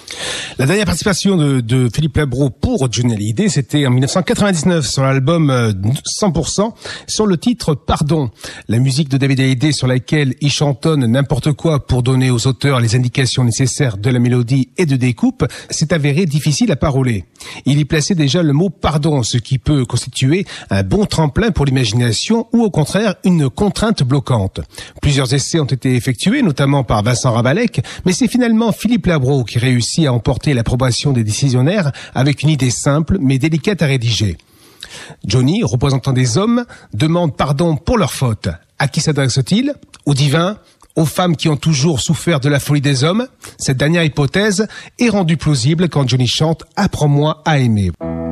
J: La dernière participation de Philippe Labro pour Johnny Hallyday, c'était en 1999 sur l'album 100%, sur le titre Pardon. La musique de David Hallyday sur laquelle il chantonne n'importe quoi pour donner aux auteurs les indications nécessaires de la mélodie et de découpe, s'est avéré difficile à paroler. Il y plaçait déjà le mot pardon, ce qui peut constituer un bon tremplin pour l'imagination ou au contraire une contrainte bloquante. Plusieurs essais ont été effectués, notamment par Vincent Rabalec, mais c'est finalement Philippe Labro qui réussit à emporter l'approbation des décisionnaires avec une idée simple mais délicate à rédiger. Johnny, représentant des hommes, demande pardon pour leurs fautes. À qui s'adresse-t-il ? Au divin ? aux femmes qui ont toujours souffert de la folie des hommes. Cette dernière hypothèse est rendue plausible quand Johnny chante « Apprends-moi à aimer ».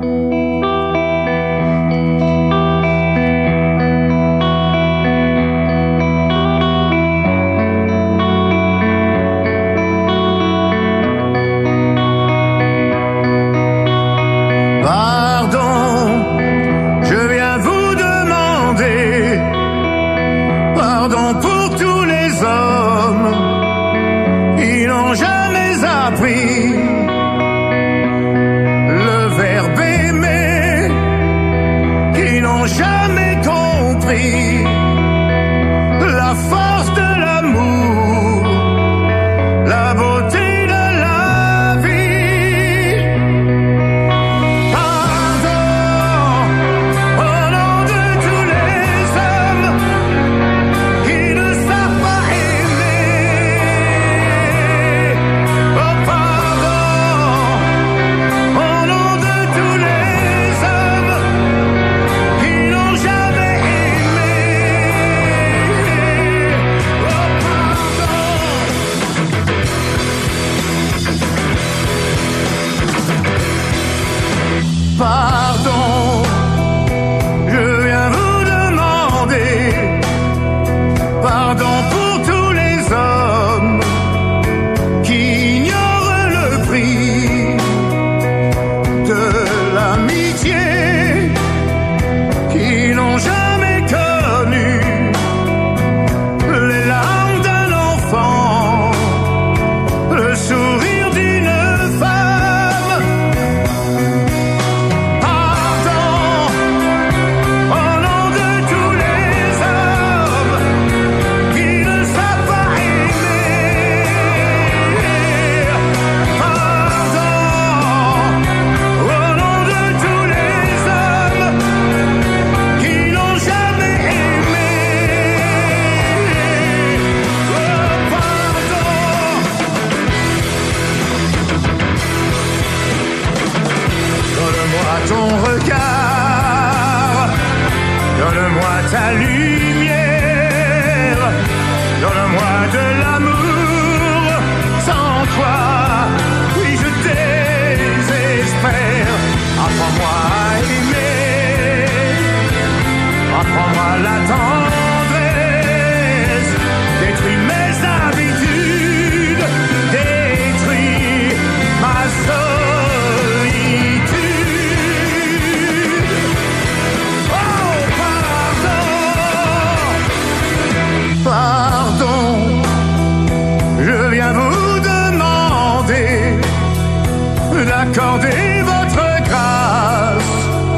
N: Accordez votre grâce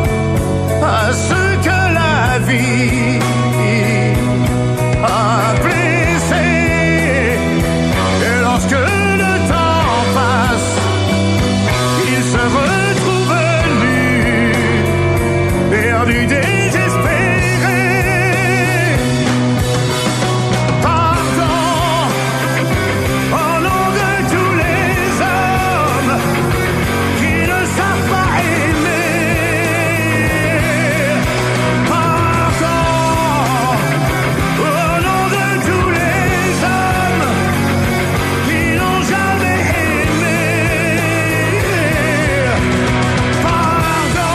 N: à ceux que la vie a blessés. Et lorsque le temps passe, ils se retrouvent nus, perdus, désespérés. Pardon, au nom de tous les hommes qui ne savent pas aimer. Pardon, au nom de tous les hommes qui n'ont jamais aimé. Pardon.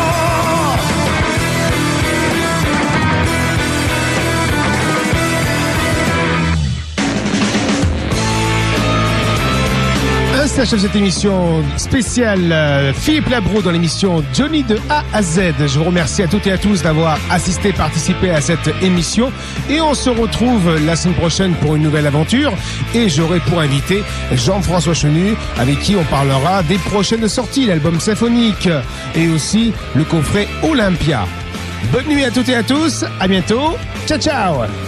J: Ainsi achève cette émission spéciale Philippe Labro dans l'émission Johnny de A à Z. Je vous remercie à toutes et à tous d'avoir assisté, participé à cette émission. Et on se retrouve la semaine prochaine pour une nouvelle aventure. Et j'aurai pour invité Jean-François Chenu, avec qui on parlera des prochaines sorties, l'album symphonique et aussi le coffret Olympia. Bonne nuit à toutes et à tous. À bientôt. Ciao, ciao.